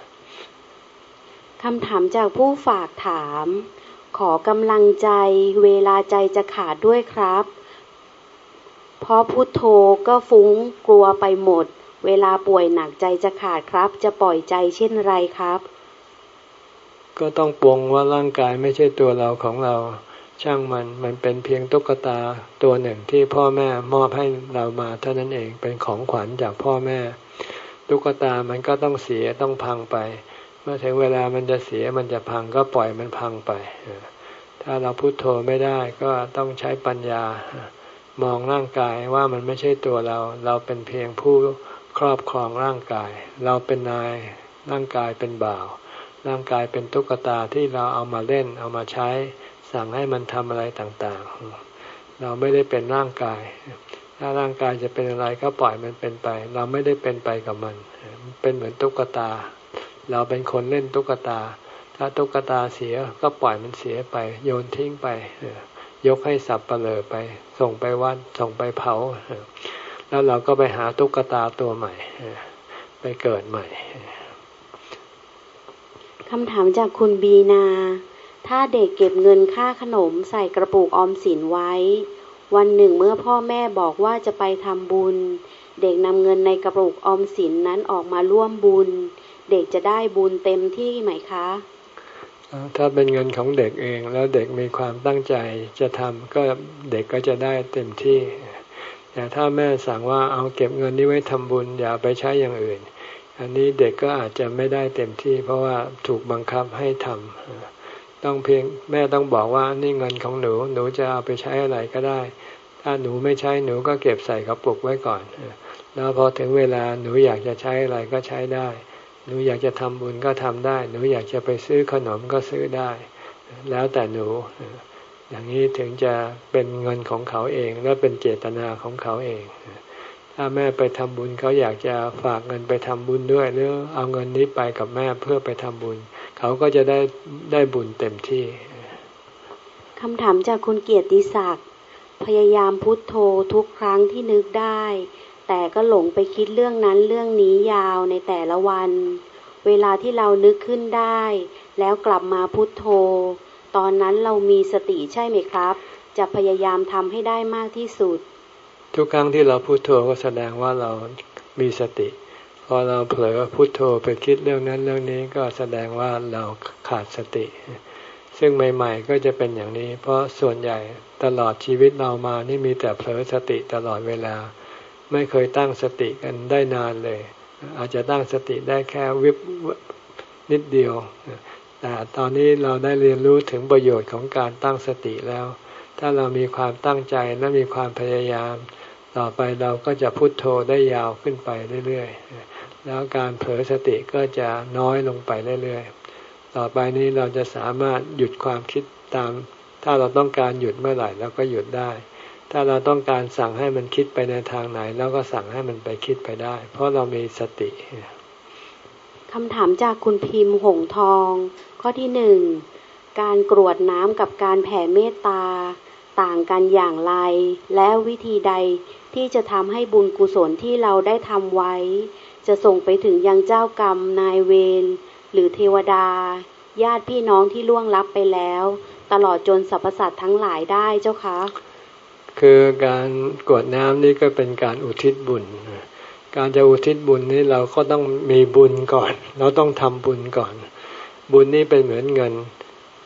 คำถามจากผู้ฝากถามขอกำลังใจเวลาใจจะขาดด้วยครับเพราะพุทโธก็ฟุ้งกลัวไปหมดเวลาป่วยหนักใจจะขาดครับจะปล่อยใจเช่นไรครับก็ต้องปลงว่าร่างกายไม่ใช่ตัวเราของเราช่างมันมันเป็นเพียงตุ๊กตาตัวหนึ่งที่พ่อแม่มอบให้เรามาเท่านั้นเองเป็นของขวัญจากพ่อแม่ตุ๊กตามันก็ต้องเสียต้องพังไปเมื่อถึงเวลามันจะเสียมันจะพังก็ปล่อยมันพังไปถ้าเราพุทโธไม่ได้ก็ต้องใช้ปัญญามองร่างกายว่ามันไม่ใช่ตัวเราเราเป็นเพียงผู้ครอบครองร่างกายเราเป็นนายร่างกายเป็นบ่าวร่างกายเป็นตุ๊กตาที่เราเอามาเล่นเอามาใช้สั่งให้มันทำอะไรต่างๆเราไม่ได้เป็นร่างกายถ้าร่างกายจะเป็นอะไรก็ปล่อยมันเป็นไปเราไม่ได้เป็นไปกับมันเป็นเหมือนตุ๊กตาเราเป็นคนเล่นตุ๊กตาถ้าตุ๊กตาเสียก็ปล่อยมันเสียไปโยนทิ้งไปยกให้สับเปลือไปส่งไปวัดส่งไปเผาแล้วเราก็ไปหาตุ๊กตาตัวใหม่ไปเกิดใหม่คำถามจากคุณบีนาถ้าเด็กเก็บเงินค่าขนมใส่กระปุกออมสินไว้วันหนึ่งเมื่อพ่อแม่บอกว่าจะไปทำบุญเด็กนำเงินในกระปุกออมสินนั้นออกมาร่วมบุญเด็กจะได้บุญเต็มที่ไหมคะถ้าเป็นเงินของเด็กเองแล้วเด็กมีความตั้งใจจะทำก็เด็กก็จะได้เต็มที่แต่ถ้าแม่สั่งว่าเอาเก็บเงินนี้ไว้ทำบุญอย่าไปใช้อย่างอื่นอันนี้เด็กก็อาจจะไม่ได้เต็มที่เพราะว่าถูกบังคับให้ทำต้องเพียงแม่ต้องบอกว่านี่เงินของหนูหนูจะเอาไปใช้อะไรก็ได้ถ้าหนูไม่ใช้หนูก็เก็บใส่กระปุกไว้ก่อนแล้วพอถึงเวลาหนูอยากจะใช้อะไรก็ใช้ได้หนูอยากจะทำบุญก็ทำได้หนูอยากจะไปซื้อขนมก็ซื้อได้แล้วแต่หนูอย่างนี้ถึงจะเป็นเงินของเขาเองและเป็นเจตนาของเขาเองถ้าแม่ไปทำบุญเขาอยากจะฝากเงินไปทำบุญด้วยหรือเอาเงินนี้ไปกับแม่เพื่อไปทำบุญเขาก็จะได้ได้บุญเต็มที่คำถามจากคุณเกียรติศักดิ์พยายามพุทโธทุกครั้งที่นึกได้แต่ก็หลงไปคิดเรื่องนั้นเรื่องนี้ยาวในแต่ละวันเวลาที่เรานึกขึ้นได้แล้วกลับมาพุทโธตอนนั้นเรามีสติใช่ไหมครับจะพยายามทำให้ได้มากที่สุดทุกครั้งที่เราพุทโธก็แสดงว่าเรามีสติพอเราเผลอพุทโธไปคิดเรื่องนั้นเรื่องนี้ก็แสดงว่าเราขาดสติซึ่งใหม่ๆก็จะเป็นอย่างนี้เพราะส่วนใหญ่ตลอดชีวิตเรามานี่มีแต่เผลอสติตลอดเวลาไม่เคยตั้งสติกันได้นานเลยอาจจะตั้งสติได้แค่วิบนิดเดียวแต่ตอนนี้เราได้เรียนรู้ถึงประโยชน์ของการตั้งสติแล้วถ้าเรามีความตั้งใจและมีความพยายามต่อไปเราก็จะพุทโธได้ยาวขึ้นไปเรื่อยๆแล้วการเผลอสติก็จะน้อยลงไปเรื่อยๆต่อไปนี้เราจะสามารถหยุดความคิดตามถ้าเราต้องการหยุดเมื่อไหร่เราก็หยุดได้ถ้าเราต้องการสั่งให้มันคิดไปในทางไหนเราก็สั่งให้มันไปคิดไปได้เพราะเรามีสติคำถามจากคุณพิมพ์หงทองข้อที่หนึ่งการกรวดน้ำกับการแผ่เมตตาต่างกันอย่างไรและวิธีใดที่จะทำให้บุญกุศลที่เราได้ทำไว้จะส่งไปถึงยังเจ้ากรรมนายเวรหรือเทวดาญาติพี่น้องที่ล่วงลับไปแล้วตลอดจนสรรพสัตว์ทั้งหลายได้เจ้าคะคือการกรวดน้ำนี่ก็เป็นการอุทิศบุญการจะอุทิศบุญนี่เราก็ต้องมีบุญก่อนเราต้องทำบุญก่อนบุญนี่เป็นเหมือนเงิน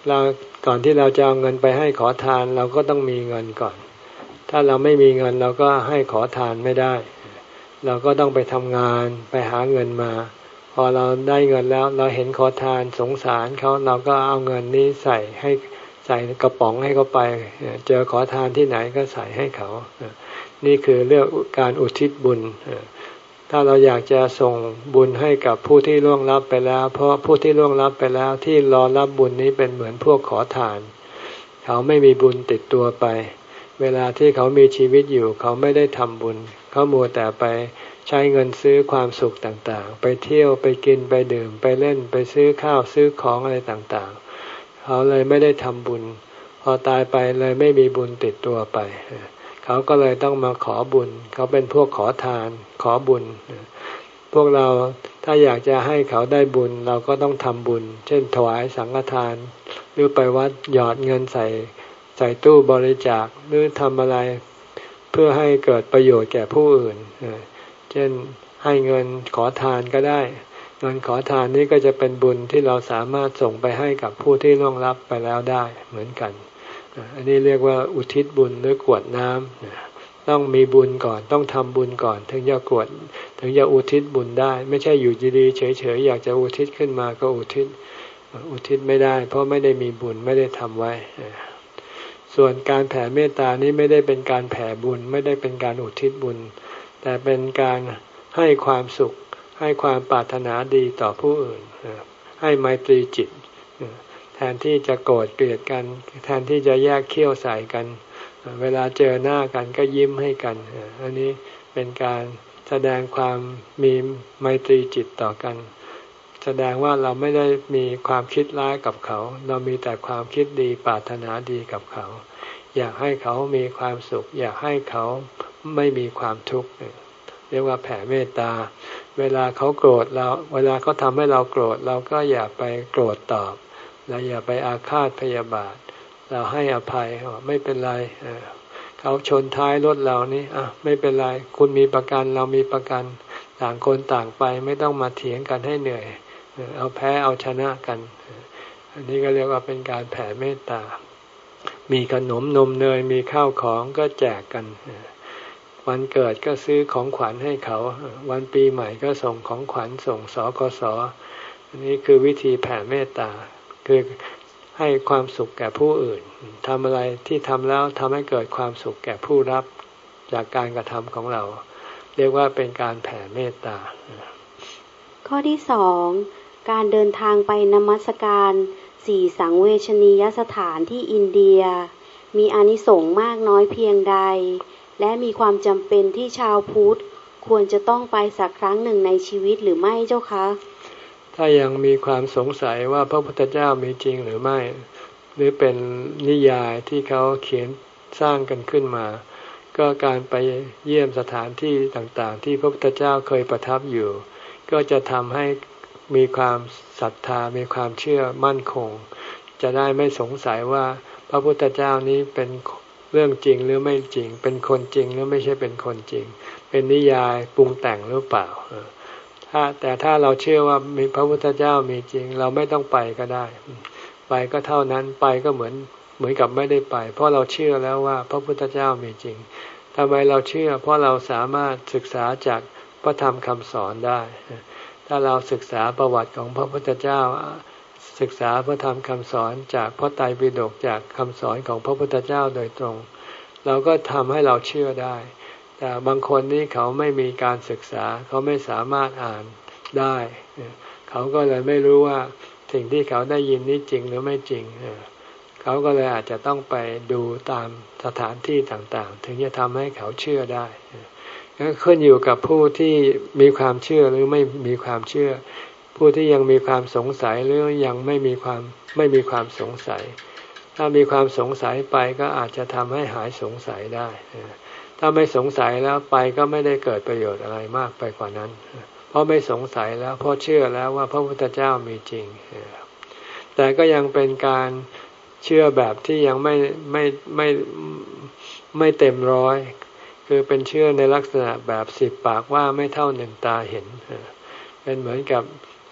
เราก่อนที่เราจะเอาเงินไปให้ขอทานเราก็ต้องมีเงินก่อนถ้าเราไม่มีเงินเราก็ให้ขอทานไม่ได้เราก็ต้องไปทำงานไปหาเงินมาพอเราได้เงินแล้วเราเห็นขอทานสงสารเขาเราก็เอาเงินนี้ใส่ให้ใส่กระป๋องให้เขาไปเจอขอทานที่ไหนก็ใส่ให้เขานี่คือเรื่องการอุทิศบุญถ้าเราอยากจะส่งบุญให้กับผู้ที่ล่วงลับไปแล้วเพราะผู้ที่ล่วงลับไปแล้วที่รอรับบุญนี้เป็นเหมือนพวกขอทานเขาไม่มีบุญติดตัวไปเวลาที่เขามีชีวิตอยู่เขาไม่ได้ทำบุญเขามัวแต่ไปใช้เงินซื้อความสุขต่างๆไปเที่ยวไปกินไปดื่มไปเล่นไปซื้อข้าวซื้อของอะไรต่างๆเขาเลยไม่ได้ทำบุญพอตายไปเลยไม่มีบุญติดตัวไปเขาก็เลยต้องมาขอบุญเขาเป็นพวกขอทานขอบุญพวกเราถ้าอยากจะให้เขาได้บุญเราก็ต้องทำบุญเช่นถวายสังฆทานหรือไปวัดหยอดเงินใส่ใส่ตู้บริจาคหรือทำอะไรเพื่อให้เกิดประโยชน์แก่ผู้อื่นเช่นให้เงินขอทานก็ได้เงินขอทานนี้ก็จะเป็นบุญที่เราสามารถส่งไปให้กับผู้ที่ล่วงลับไปแล้วได้เหมือนกันอันนี้เรียกว่าอุทิศบุญหรือกรวดน้ำต้องมีบุญก่อนต้องทำบุญก่อนถึงจะกรวดถึงจะอุทิศบุญได้ไม่ใช่อยู่ดีๆเฉยๆอยากจะอุทิศขึ้นมาก็อุทิศอุทิศไม่ได้เพราะไม่ได้มีบุญไม่ได้ทำไว้ส่วนการแผ่เมตตานี้ไม่ได้เป็นการแผ่บุญไม่ได้เป็นการอุทิศบุญแต่เป็นการให้ความสุขให้ความปรารถนาดีต่อผู้อื่นให้ไมตรีจิตแทนที่จะโกรธเกลียดกันแทนที่จะแยกเขี้ยวใส่กันเวลาเจอหน้ากันก็ยิ้มให้กันอันนี้เป็นการแสดงความมีไมตรีจิตต่อกันแสดงว่าเราไม่ได้มีความคิดร้ายกับเขาเรามีแต่ความคิดดีปรารถนาดีกับเขาอยากให้เขามีความสุขอยากให้เขาไม่มีความทุกข์เรียกว่าแผ่เมตตาเวลาเขาโกรธเราเวลาเขาทำให้เราโกรธเราก็อย่าไปโกรธตอบเราอย่าไปอาฆาตพยาบาทเราให้อภัยไม่เป็นไรเขาชนท้ายรถเรานี่อ่ะไม่เป็นไรคุณมีประกันเรามีประกันต่างคนต่างไปไม่ต้องมาเถียงกันให้เหนื่อยเอาแพ้เอาชนะกันอันนี้ก็เรียกว่าเป็นการแผ่เมตตามีขนมนมเนยมีข้าวของก็แจกกันวันเกิดก็ซื้อของขวัญให้เขาวันปีใหม่ก็ส่งของขวัญส่งสกส.อันนี้คือวิธีแผ่เมตตาคือให้ความสุขแก่ผู้อื่นทำอะไรที่ทำแล้วทำให้เกิดความสุขแก่ผู้รับจากการกระทำของเราเรียกว่าเป็นการแผ่เมตตาข้อที่สองการเดินทางไปนมัสการสี่สังเวชนียสถานที่อินเดียมีอานิสงส์มากน้อยเพียงใดและมีความจำเป็นที่ชาวพุทธควรจะต้องไปสักครั้งหนึ่งในชีวิตหรือไม่เจ้าคะถ้ายังมีความสงสัยว่าพระพุทธเจ้ามีจริงหรือไม่หรือเป็นนิยายที่เขาเขียนสร้างกันขึ้นมาก็การไปเยี่ยมสถานที่ต่างๆที่พระพุทธเจ้าเคยประทับอยู่ก็จะทำให้มีความศรัทธามีความเชื่อมั่นคงจะได้ไม่สงสัยว่าพระพุทธเจ้านี้เป็นเรื่องจริงหรือไม่จริงเป็นคนจริงหรือไม่ใช่เป็นคนจริงเป็นนิยายปรุงแต่งหรือเปล่าถ้าแต่ถ้าเราเชื่อว่ามีพระพุทธเจ้ามีจริงเราไม่ต้องไปก็ได้ไปก็เท่านั้นไปก็เหมือนเหมือนกับไม่ได้ไปเพราะเราเชื่อแล้วว่าพระพุทธเจ้ามีจริงทำไมเราเชื่อเพราะเราสามารถศึกษาจากพระธรรมคำสอนได้ถ้าเราศึกษาประวัติของพระพุทธเจ้าศึกษาพระธรรมคำสอนจากพระไตรปิฎกจากคำสอนของพระพุทธเจ้าโดยตรงเราก็ทำให้เราเชื่อได้แต่บางคนนี่เขาไม่มีการศึกษาเขาไม่สามารถอ่านได้เขาก็เลยไม่รู้ว่าสิ่งที่เขาได้ยินนี้จริงหรือไม่จริงเขาก็เลยอาจจะต้องไปดูตามสถานที่ต่างๆถึงจะทำให้เขาเชื่อได้ก็ขึ้นอยู่กับผู้ที่มีความเชื่อหรือไม่มีความเชื่อผู้ที่ยังมีความสงสัยหรือยังไม่มีความไม่มีความสงสัยถ้ามีความสงสัยไปก็อาจจะทำให้หายสงสัยได้ถ้าไม่สงสัยแล้วไปก็ไม่ได้เกิดประโยชน์อะไรมากไปกว่านั้นเพราะไม่สงสัยแล้วเพราะเชื่อแล้วว่าพระพุทธเจ้ามีจริงแต่ก็ยังเป็นการเชื่อแบบที่ยังไม่ไม่ไม่ไม่เต็มร้อยคือเป็นเชื่อในลักษณะแบบสิบปากว่าไม่เท่าหนึ่งตาเห็นเป็นเหมือนกับ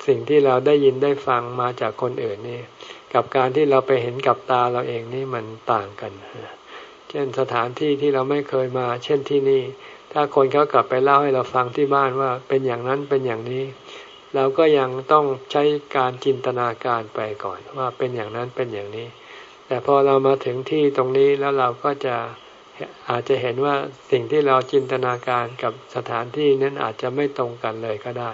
สิ่งที่เราได้ยินได้ฟังมาจากคนอื่นนี่กับการที่เราไปเห็นกับตาเราเองนี่มันต่างกันเช่นสถานที่ที่เราไม่เคยมาเช่นที่นี่ถ้าคนเขากลับไปเล่าให้เราฟังที่บ้านว่าเป็นอย่างนั้นเป็นอย่างนี้เราก็ยังต้องใช้การจินตนาการไปก่อนว่าเป็นอย่างนั้นเป็นอย่างนี้แต่พอเรามาถึงที่ตรงนี้แล้วเราก็จะอาจจะเห็นว่าสิ่งที่เราจินตนาการกับสถานที่นั้นอาจจะไม่ตรงกันเลยก็ได้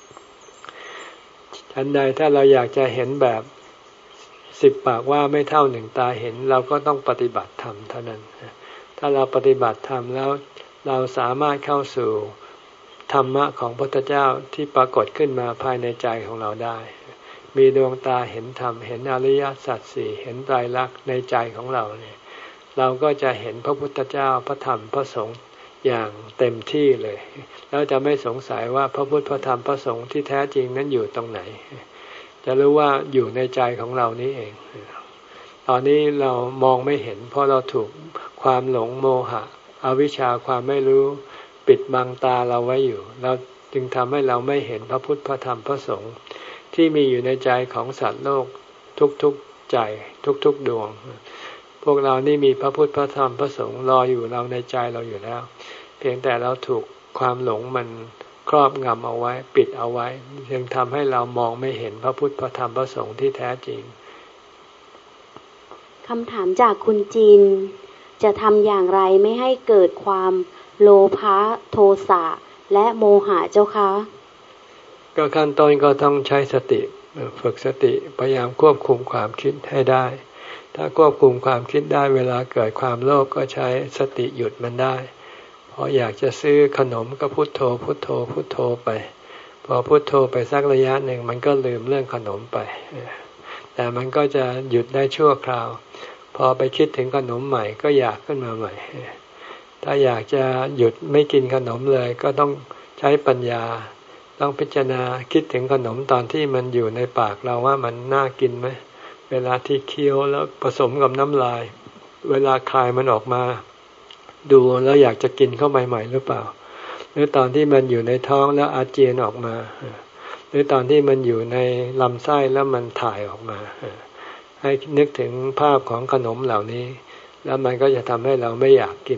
ฉันใดถ้าเราอยากจะเห็นแบบสิบปากว่าไม่เท่าหนึ่งตาเห็นเราก็ต้องปฏิบัติธรรมเท่านั้นถ้าเราปฏิบัติธรรมแล้วเราสามารถเข้าสู่ธรรมะของพระพุทธเจ้าที่ปรากฏขึ้นมาภายในใจของเราได้มีดวงตาเห็นธรรมเห็นอริยสัจสี่เห็นไตรลักษณ์ในใจของเราเนี่ยเราก็จะเห็นพระพุทธเจ้าพระธรรมพระสงฆ์อย่างเต็มที่เลยแล้วจะไม่สงสัยว่าพระพุทธพระธรรมพระสงฆ์ที่แท้จริงนั้นอยู่ตรงไหนจะรู้ว่าอยู่ในใจของเรานี้เองตอนนี้เรามองไม่เห็นเพราะเราถูกความหลงโมหะอวิชชาความไม่รู้ปิดบังตาเราไว้อยู่เราจึงทำให้เราไม่เห็นพระพุทธพระธรรมพระสงฆ์ที่มีอยู่ในใจของสัตว์โลกทุกๆใจทุกๆดวงพวกเรานี่มีพระพุทธพระธรรมพระสงฆ์รออยู่เราในใจเราอยู่แล้วเพียงแต่เราถูกความหลงมันครอบงำเอาไว้ปิดเอาไว้จึงทำให้เรามองไม่เห็นพระพุทธพระธรรมพระสงฆ์ที่แท้จริงคำถามจากคุณจินจะทำอย่างไรไม่ให้เกิดความโลภะโทสะและโมหะเจ้าคะก็ขั้นต้นก็ต้องใช้สติฝึกสติพยายามควบคุมความคิดให้ได้ถ้าควบคุมความคิดได้เวลาเกิดความโลภก็ใช้สติหยุดมันได้พออยากจะซื้อขนมก็พุทโธพุทโธพุทโธไปพอพุทโธไปสักระยะหนึ่งมันก็ลืมเรื่องขนมไปแต่มันก็จะหยุดได้ชั่วคราวพอไปคิดถึงขนมใหม่ก็อยากขึ้นมาใหม่ถ้าอยากจะหยุดไม่กินขนมเลยก็ต้องใช้ปัญญาต้องพิจารณาคิดถึงขนมตอนที่มันอยู่ในปากเราว่ามันน่ากินไหมเวลาที่เคี้ยวแล้วผสมกับน้ำลายเวลาคายมันออกมาดูแล้วอยากจะกินเข้าไปใหม่หรือเปล่าหรือตอนที่มันอยู่ในท้องแล้วอาเจียนออกมาหรือตอนที่มันอยู่ในลำไส้แล้วมันถ่ายออกมาให้นึกถึงภาพของขนมเหล่านี้แล้วมันก็จะทำให้เราไม่อยากกิน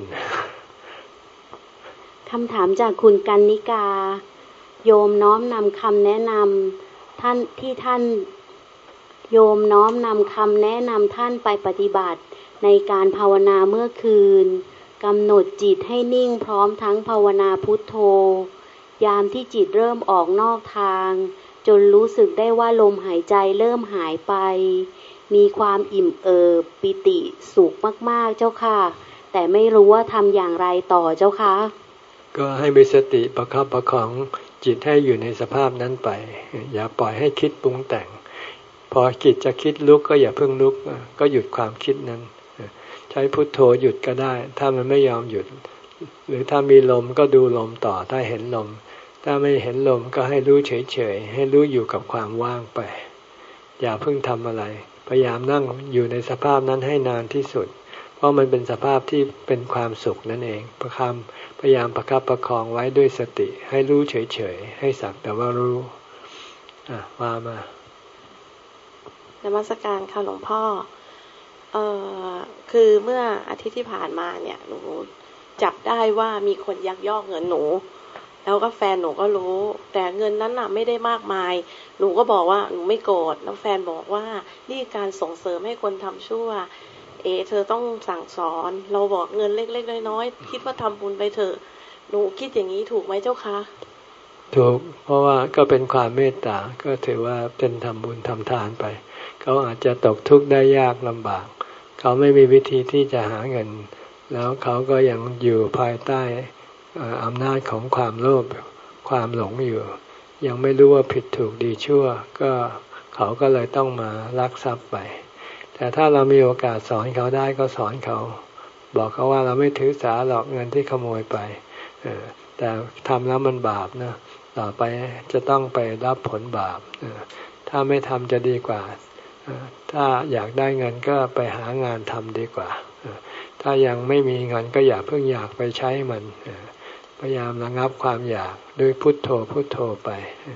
คำถามจากคุณกันนิกาโยมน้อมนำคำแนะนำท่านที่ท่านโยมน้อมนำคำแนะนำท่านไปปฏิบัติในการภาวนาเมื่อคืนกำหนดจิตให้นิ่งพร้อมทั้งภาวนาพุทโธยามที่จิตเริ่มออกนอกทางจนรู้สึกได้ว่าลมหายใจเริ่มหายไปมีความอิ่มเอิบปิติสุขมากๆเจ้าค่ะแต่ไม่รู้ว่าทำอย่างไรต่อเจ้าค่ะก็ให้มีสติประคับประคองจิตให้อยู่ในสภาพนั้นไปอย่าปล่อยให้คิดปรุงแต่งพอจิตจะคิดลุกก็อย่าเพิ่งลุกก็หยุดความคิดนั้นใช้พุทโธหยุดก็ได้ถ้ามันไม่ยอมหยุดหรือถ้ามีลมก็ดูลมต่อถ้าเห็นลมถ้าไม่เห็นลมก็ให้รู้เฉยๆให้รู้อยู่กับความว่างไปอย่าเพิ่งทำอะไรพยายามนั่งอยู่ในสภาพนั้นให้นานที่สุดเพราะมันเป็นสภาพที่เป็นความสุขนั่นเองประคำพยายามประคับประคองไว้ด้วยสติให้รู้เฉยๆให้สักแต่ว่ารู้อ่ะว่ามานมัสการค่ะหลวงพ่อเอ่อคือเมื่ออาทิตย์ที่ผ่านมาเนี่ยหนูจับได้ว่ามีคนยักยอกเงินหนูแล้วก็แฟนหนูก็รู้แต่เงินนั้นน่ะไม่ได้มากมายหนูก็บอกว่าหนูไม่โกรธแล้วแฟนบอกว่านี่การส่งเสริมให้คนทำชั่วเอเธอต้องสั่งสอนเราบอกเงินเล็กๆน้อยๆคิดว่าทำบุญไปเถอะหนูคิดอย่างนี้ถูกไหมเจ้าคะถูกเพราะว่าก็เป็นความเมตตาก็ถือว่าเป็นทำบุญทำทานไปเขาอาจจะตกทุกข์ได้ยากลำบากเขาไม่มีวิธีที่จะหาเงินแล้วเขาก็ยังอยู่ภายใต้อำนาจของความโลภความหลงอยู่ยังไม่รู้ว่าผิดถูกดีชั่วก็เขาก็เลยต้องมาลักทรัพย์ไปแต่ถ้าเรามีโอกาสสอนเขาได้ก็สอนเขาบอกเขาว่าเราไม่ถือสาหรอกเงินที่ขโมยไปแต่ทำแล้วมันบาปนะต่อไปจะต้องไปรับผลบาปถ้าไม่ทำจะดีกว่าถ้าอยากได้เงินก็ไปหางานทำดีกว่าถ้ายังไม่มีเงินก็อย่าเพิ่งอยากไปใช้มันพยายามระงับความอยากด้วยพุทโธพุทโธไป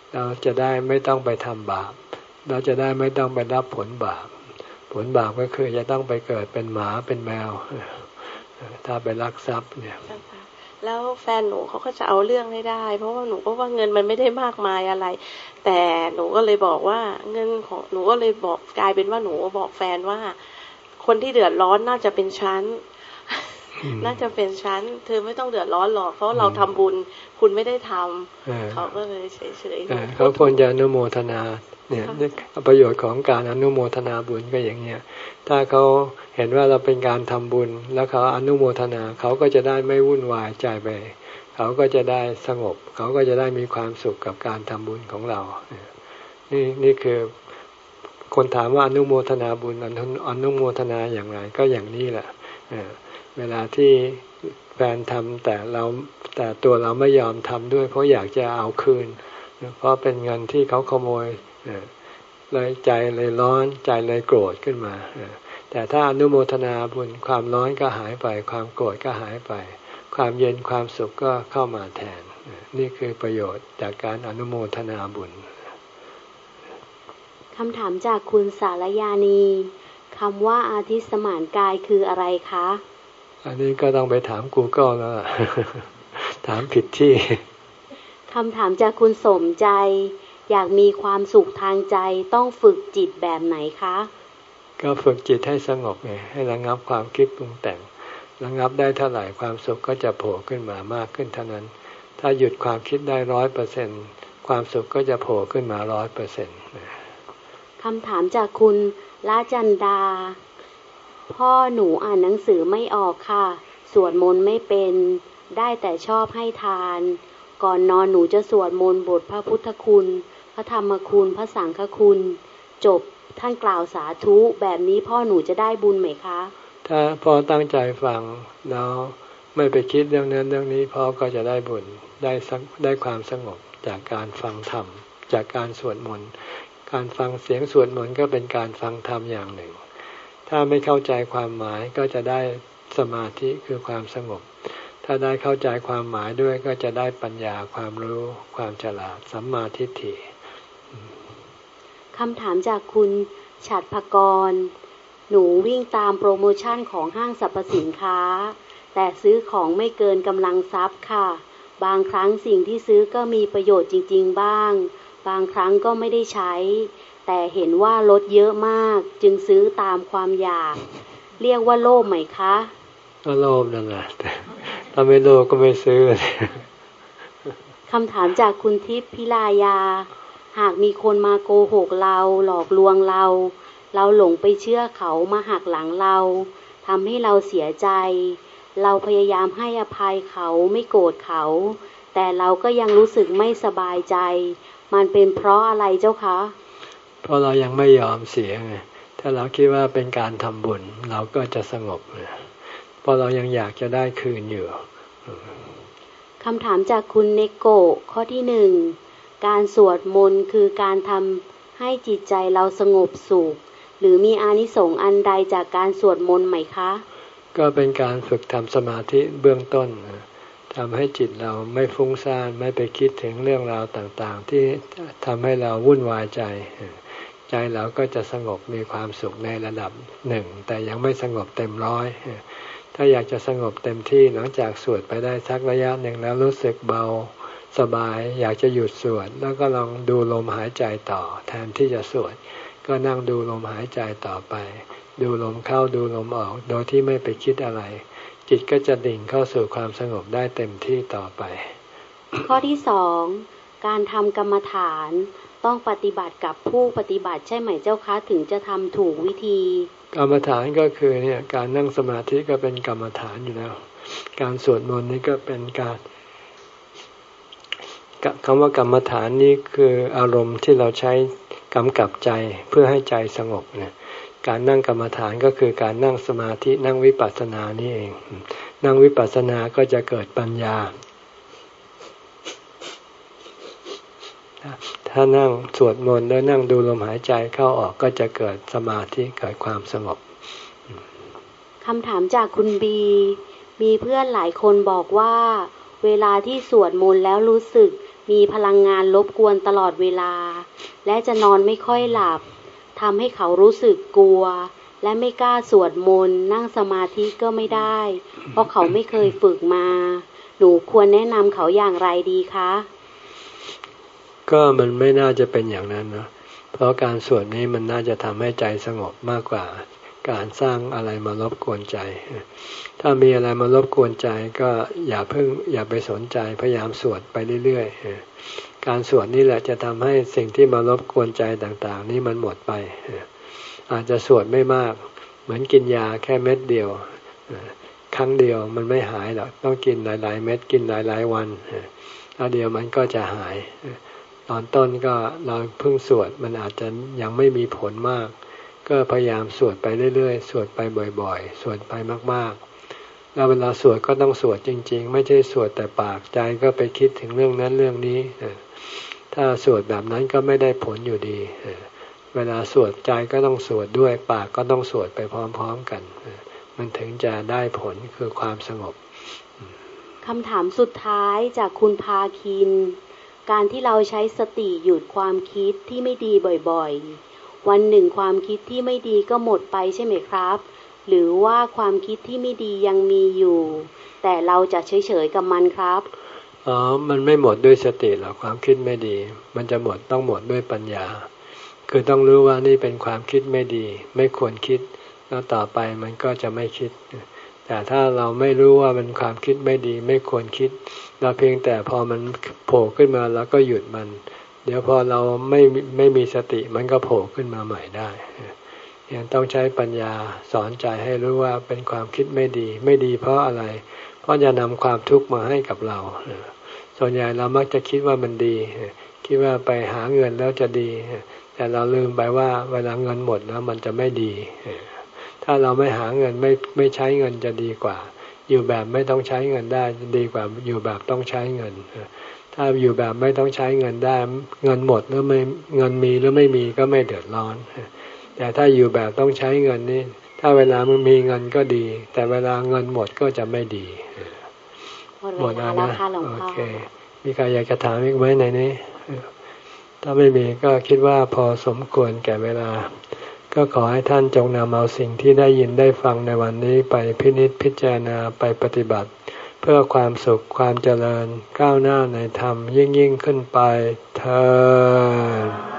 เราจะได้ไม่ต้องไปทำบาปเราจะได้ไม่ต้องไปรับผลบาปผลบาปก็คือจะต้องไปเกิดเป็นหมาเป็นแมวถ้าไปลักทรัพย์เนี่ยแล้วแฟนหนูเขาก็จะเอาเรื่องให้ได้เพราะว่าหนูก็ว่าเงินมันไม่ได้มากมายอะไรแต่หนูก็เลยบอกว่าเงินของหนูก็เลยบอกกลายเป็นว่าหนูบอกแฟนว่าคนที่เดือดร้อนน่าจะเป็นฉันน่าจะเป็นฉันเธอไม่ต้องเดือดร้อนหรอกเพราะเราทำบุญคุณไม่ได้ทำเขาก็เลยเฉยๆเขาควรจะอนุโมทนาเนี่ยประโยชน์ของการอนุโมทนาบุญก็อย่างเนี้ยถ้าเขาเห็นว่าเราเป็นการทำบุญแล้วเขาอนุโมทนาเขาก็จะได้ไม่วุ่นวายใจไปเขาก็จะได้สงบเขาก็จะได้มีความสุขกับการทำบุญของเรานี่นี่คือคนถามว่าอนุโมทนาบุญอนุโมทนาอย่างไรก็อย่างนี้แหละเวลาที่แฟนทำแต่เราแต่ตัวเราไม่ยอมทำด้วยเพราะอยากจะเอาคืนเพราะเป็นเงินที่เขาขโมยเลยใจเลยร้อนใจเลยโกรธขึ้นมาแต่ถ้าอนุโมทนาบุญความร้อนก็หายไปความโกรธก็หายไปความเย็นความสุขก็เข้ามาแทนนี่คือประโยชน์จากการอนุโมทนาบุญคำถามจากคุณสารยานีคำว่าอาทิสมานกายคืออะไรคะอันนี้ก็ต้องไปถาม Google แล้ว ถามผิดที่คำถามจากคุณสมใจอยากมีความสุขทางใจต้องฝึกจิตแบบไหนคะก็ฝึกจิตให้สงบไงให้ระงับความคิดปรุงแต่งระงับได้เท่าไหร่ความสุขก็จะโผล่ขึ้นมามากขึ้นเท่านั้นถ้าหยุดความคิดได้ร้อยเปอร์เซ็นต์ความสุขก็จะโผล่ขึ้นมาร้อยเปอร์เซ็นต์คำถามจากคุณละจันดาพ่อหนูอ่านหนังสือไม่ออกค่ะสวดมนต์ไม่เป็นได้แต่ชอบให้ทานก่อนนอนหนูจะสวดมนต์บทพระพุทธคุณพระธรรมคุณพระสังฆคุณจบท่านกล่าวสาธุแบบนี้พ่อหนูจะได้บุญไหมคะถ้าพ่อตั้งใจฟังแล้วไม่ไปคิดเรื่องนั้นเรื่องนี้พ่อก็จะได้บุญได้ได้ความสงบจากการฟังธรรมจากการสวดมนต์การฟังเสียงสวดมนต์ก็เป็นการฟังธรรมอย่างหนึ่งถ้าไม่เข้าใจความหมายก็จะได้สมาธิคือความสงบถ้าได้เข้าใจความหมายด้วยก็จะได้ปัญญาความรู้ความฉลาดสัมมาทิฏฐิคำถามจากคุณฉัตรภกรหนูวิ่งตามโปรโมชั่นของห้างสรรพสินค้าแต่ซื้อของไม่เกินกำลังทรัพย์ค่ะบางครั้งสิ่งที่ซื้อก็มีประโยชน์จริงๆบ้างบางครั้งก็ไม่ได้ใช้แต่เห็นว่าลดเยอะมากจึงซื้อตามความอยากเรียกว่าโลภไหมคะก็โลภนั่นแหละถ้าไม่โลภก็ไม่ซื้อคำถามจากคุณทิพย์พิลายาหากมีคนมาโกหกเราหลอกลวงเราเราหลงไปเชื่อเขามาหักหลังเราทำให้เราเสียใจเราพยายามให้อภัยเขาไม่โกรธเขาแต่เราก็ยังรู้สึกไม่สบายใจมันเป็นเพราะอะไรเจ้าคะเพราะเรายังไม่ยอมเสียไงถ้าเราคิดว่าเป็นการทำบุญเราก็จะสงบเพราะเรายังอยากจะได้คืนอยู่คำถามจากคุณเนโกะข้อที่หนึ่งการสวดมนต์คือการทำให้จิตใจเราสงบสุขหรือมีอานิสงส์อันใดจากการสวดมนต์ไหมคะก็เป็นการฝึกทำสมาธิเบื้องต้นทำให้จิตเราไม่ฟุ้งซ่านไม่ไปคิดถึงเรื่องราวต่างๆที่ทำให้เราวุ่นวายใจใจเราก็จะสงบมีความสุขในระดับหนึ่งแต่ยังไม่สงบเต็มร้อยถ้าอยากจะสงบเต็มที่หลังจากสวดไปได้สักระยะหนึ่งแล้วรู้สึกเบาสบายอยากจะหยุดสวดแล้วก็ลองดูลมหายใจต่อแทนที่จะสวดก็นั่งดูลมหายใจต่อไปดูลมเข้าดูลมออกโดยที่ไม่ไปคิดอะไรจิตก็จะดิ่งเข้าสู่ความสงบได้เต็มที่ต่อไปข้อที่สองการทำกรรมฐานต้องปฏิบัติกับผู้ปฏิบัติใช่ไหมเจ้าคะถึงจะทำถูกวิธีกรรมฐานก็คือเนี่ยการนั่งสมาธิก็เป็นกรรมฐานอยู่แล้วการสวดมนต์นี่ก็เป็นการคำว่ากรรมฐานนี้คืออารมณ์ที่เราใช้กำกับใจเพื่อให้ใจสงบเนี่ยการนั่งกรรมฐานก็คือการนั่งสมาธินั่งวิปัสสนานี่เองนั่งวิปัสสนาก็จะเกิดปัญญาถ้านั่งสวดมนต์แล้วนั่งดูลมหายใจเข้าออกก็จะเกิดสมาธิเกิดความสงบคำถามจากคุณบีมีเพื่อนหลายคนบอกว่าเวลาที่สวดมนต์แล้วรู้สึกมีพลังงานรบกวนตลอดเวลาและจะนอนไม่ค่อยหลับทำให้เขารู้สึกกลัวและไม่กล้าสวดมนต์นั่งสมาธิก็ไม่ได้เพราะเขาไม่เคยฝึกมาหนูควรแนะนำเขาอย่างไรดีคะก็มันไม่น่าจะเป็นอย่างนั้นนะเพราะการสวดนี้มันน่าจะทำให้ใจสงบมากกว่าการสร้างอะไรมารบกวนใจถ้ามีอะไรมารบกวนใจก็อย่าเพิ่งอย่าไปสนใจพยายามสวดไปเรื่อยๆการสวดนี่แหละจะทำให้สิ่งที่มารบกวนใจต่างๆนี่มันหมดไปอาจจะสวดไม่มากเหมือนกินยาแค่เม็ดเดียวครั้งเดียวมันไม่หายหรอกต้องกินหลายๆเม็ดกินหลายๆวันแล้วเดียวมันก็จะหายตอนต้นก็เราเพิ่งสวดมันอาจจะยังไม่มีผลมากก็พยายามสวดไปเรื่อยๆสวดไปบ่อยๆสวดไปมากๆแล้วเวลาสวดก็ต้องสวดจริงๆไม่ใช่สวดแต่ปากใจก็ไปคิดถึงเรื่องนั้นเรื่องนี้ถ้าสวดแบบนั้นก็ไม่ได้ผลอยู่ดีเวลาสวดใจก็ต้องสวดด้วยปากก็ต้องสวดไปพร้อมๆกันมันถึงจะได้ผลคือความสงบคำถามสุดท้ายจากคุณพาคินการที่เราใช้สติหยุดความคิดที่ไม่ดีบ่อยๆวันหนึ่งความคิดที่ไม่ดีก็หมดไปใช่ไหมครับหรือว่าความคิดที่ไม่ดียังมีอยู่แต่เราจะเฉยๆกับมันครับอ๋อมันไม่หมดด้วยสติหรอกความคิดไม่ดีมันจะหมดต้องหมดด้วยปัญญาคือต้องรู้ว่านี่เป็นความคิดไม่ดีไม่ควรคิดแล้วต่อไปมันก็จะไม่คิดแต่ถ้าเราไม่รู้ว่ามันความคิดไม่ดีไม่ควรคิดเราเพียงแต่พอมันโผล่ขึ้นมาแล้วก็หยุดมันเดี๋ยวพอเราไม่ไม่มีสติมันก็โผล่ขึ้นมาใหม่ได้ยังต้องใช้ปัญญาสอนใจให้รู้ว่าเป็นความคิดไม่ดีไม่ดีเพราะอะไรเพราะจะนำความทุกข์มาให้กับเราส่วนใหญ่เรามักจะคิดว่ามันดีคิดว่าไปหาเงินแล้วจะดีแต่เราลืมไปว่าเวลาเงินหมดแล้วมันจะไม่ดีถ้าเราไม่หาเงินไม่ไม่ใช้เงินจะดีกว่าอยู่แบบไม่ต้องใช้เงินได้ดีกว่าอยู่แบบต้องใช้เงินถ้าอยู่แบบไม่ต้องใช้เงินได้เงินหมดหรือไม่เงินมีหรือไม่มีก็ไม่เดือดร้อนแต่ถ้าอยู่แบบต้องใช้เงินนี่ถ้าเวลามันมีเงินก็ดีแต่เวลาเงินหมดก็จะไม่ดีหมดแล้วนะโอเคมีใครอยากจะถามอีกไหมในนี้ถ้าไม่มีก็คิดว่าพอสมควรแก่เวลาก็ขอให้ท่านจงนำเอาสิ่งที่ได้ยินได้ฟังในวันนี้ไปพินิจพิจารณาไปปฏิบัติเพื่อความสุขความเจริญก้าวหน้าในธรรมยิ่งยิ่งขึ้นไปเทอญ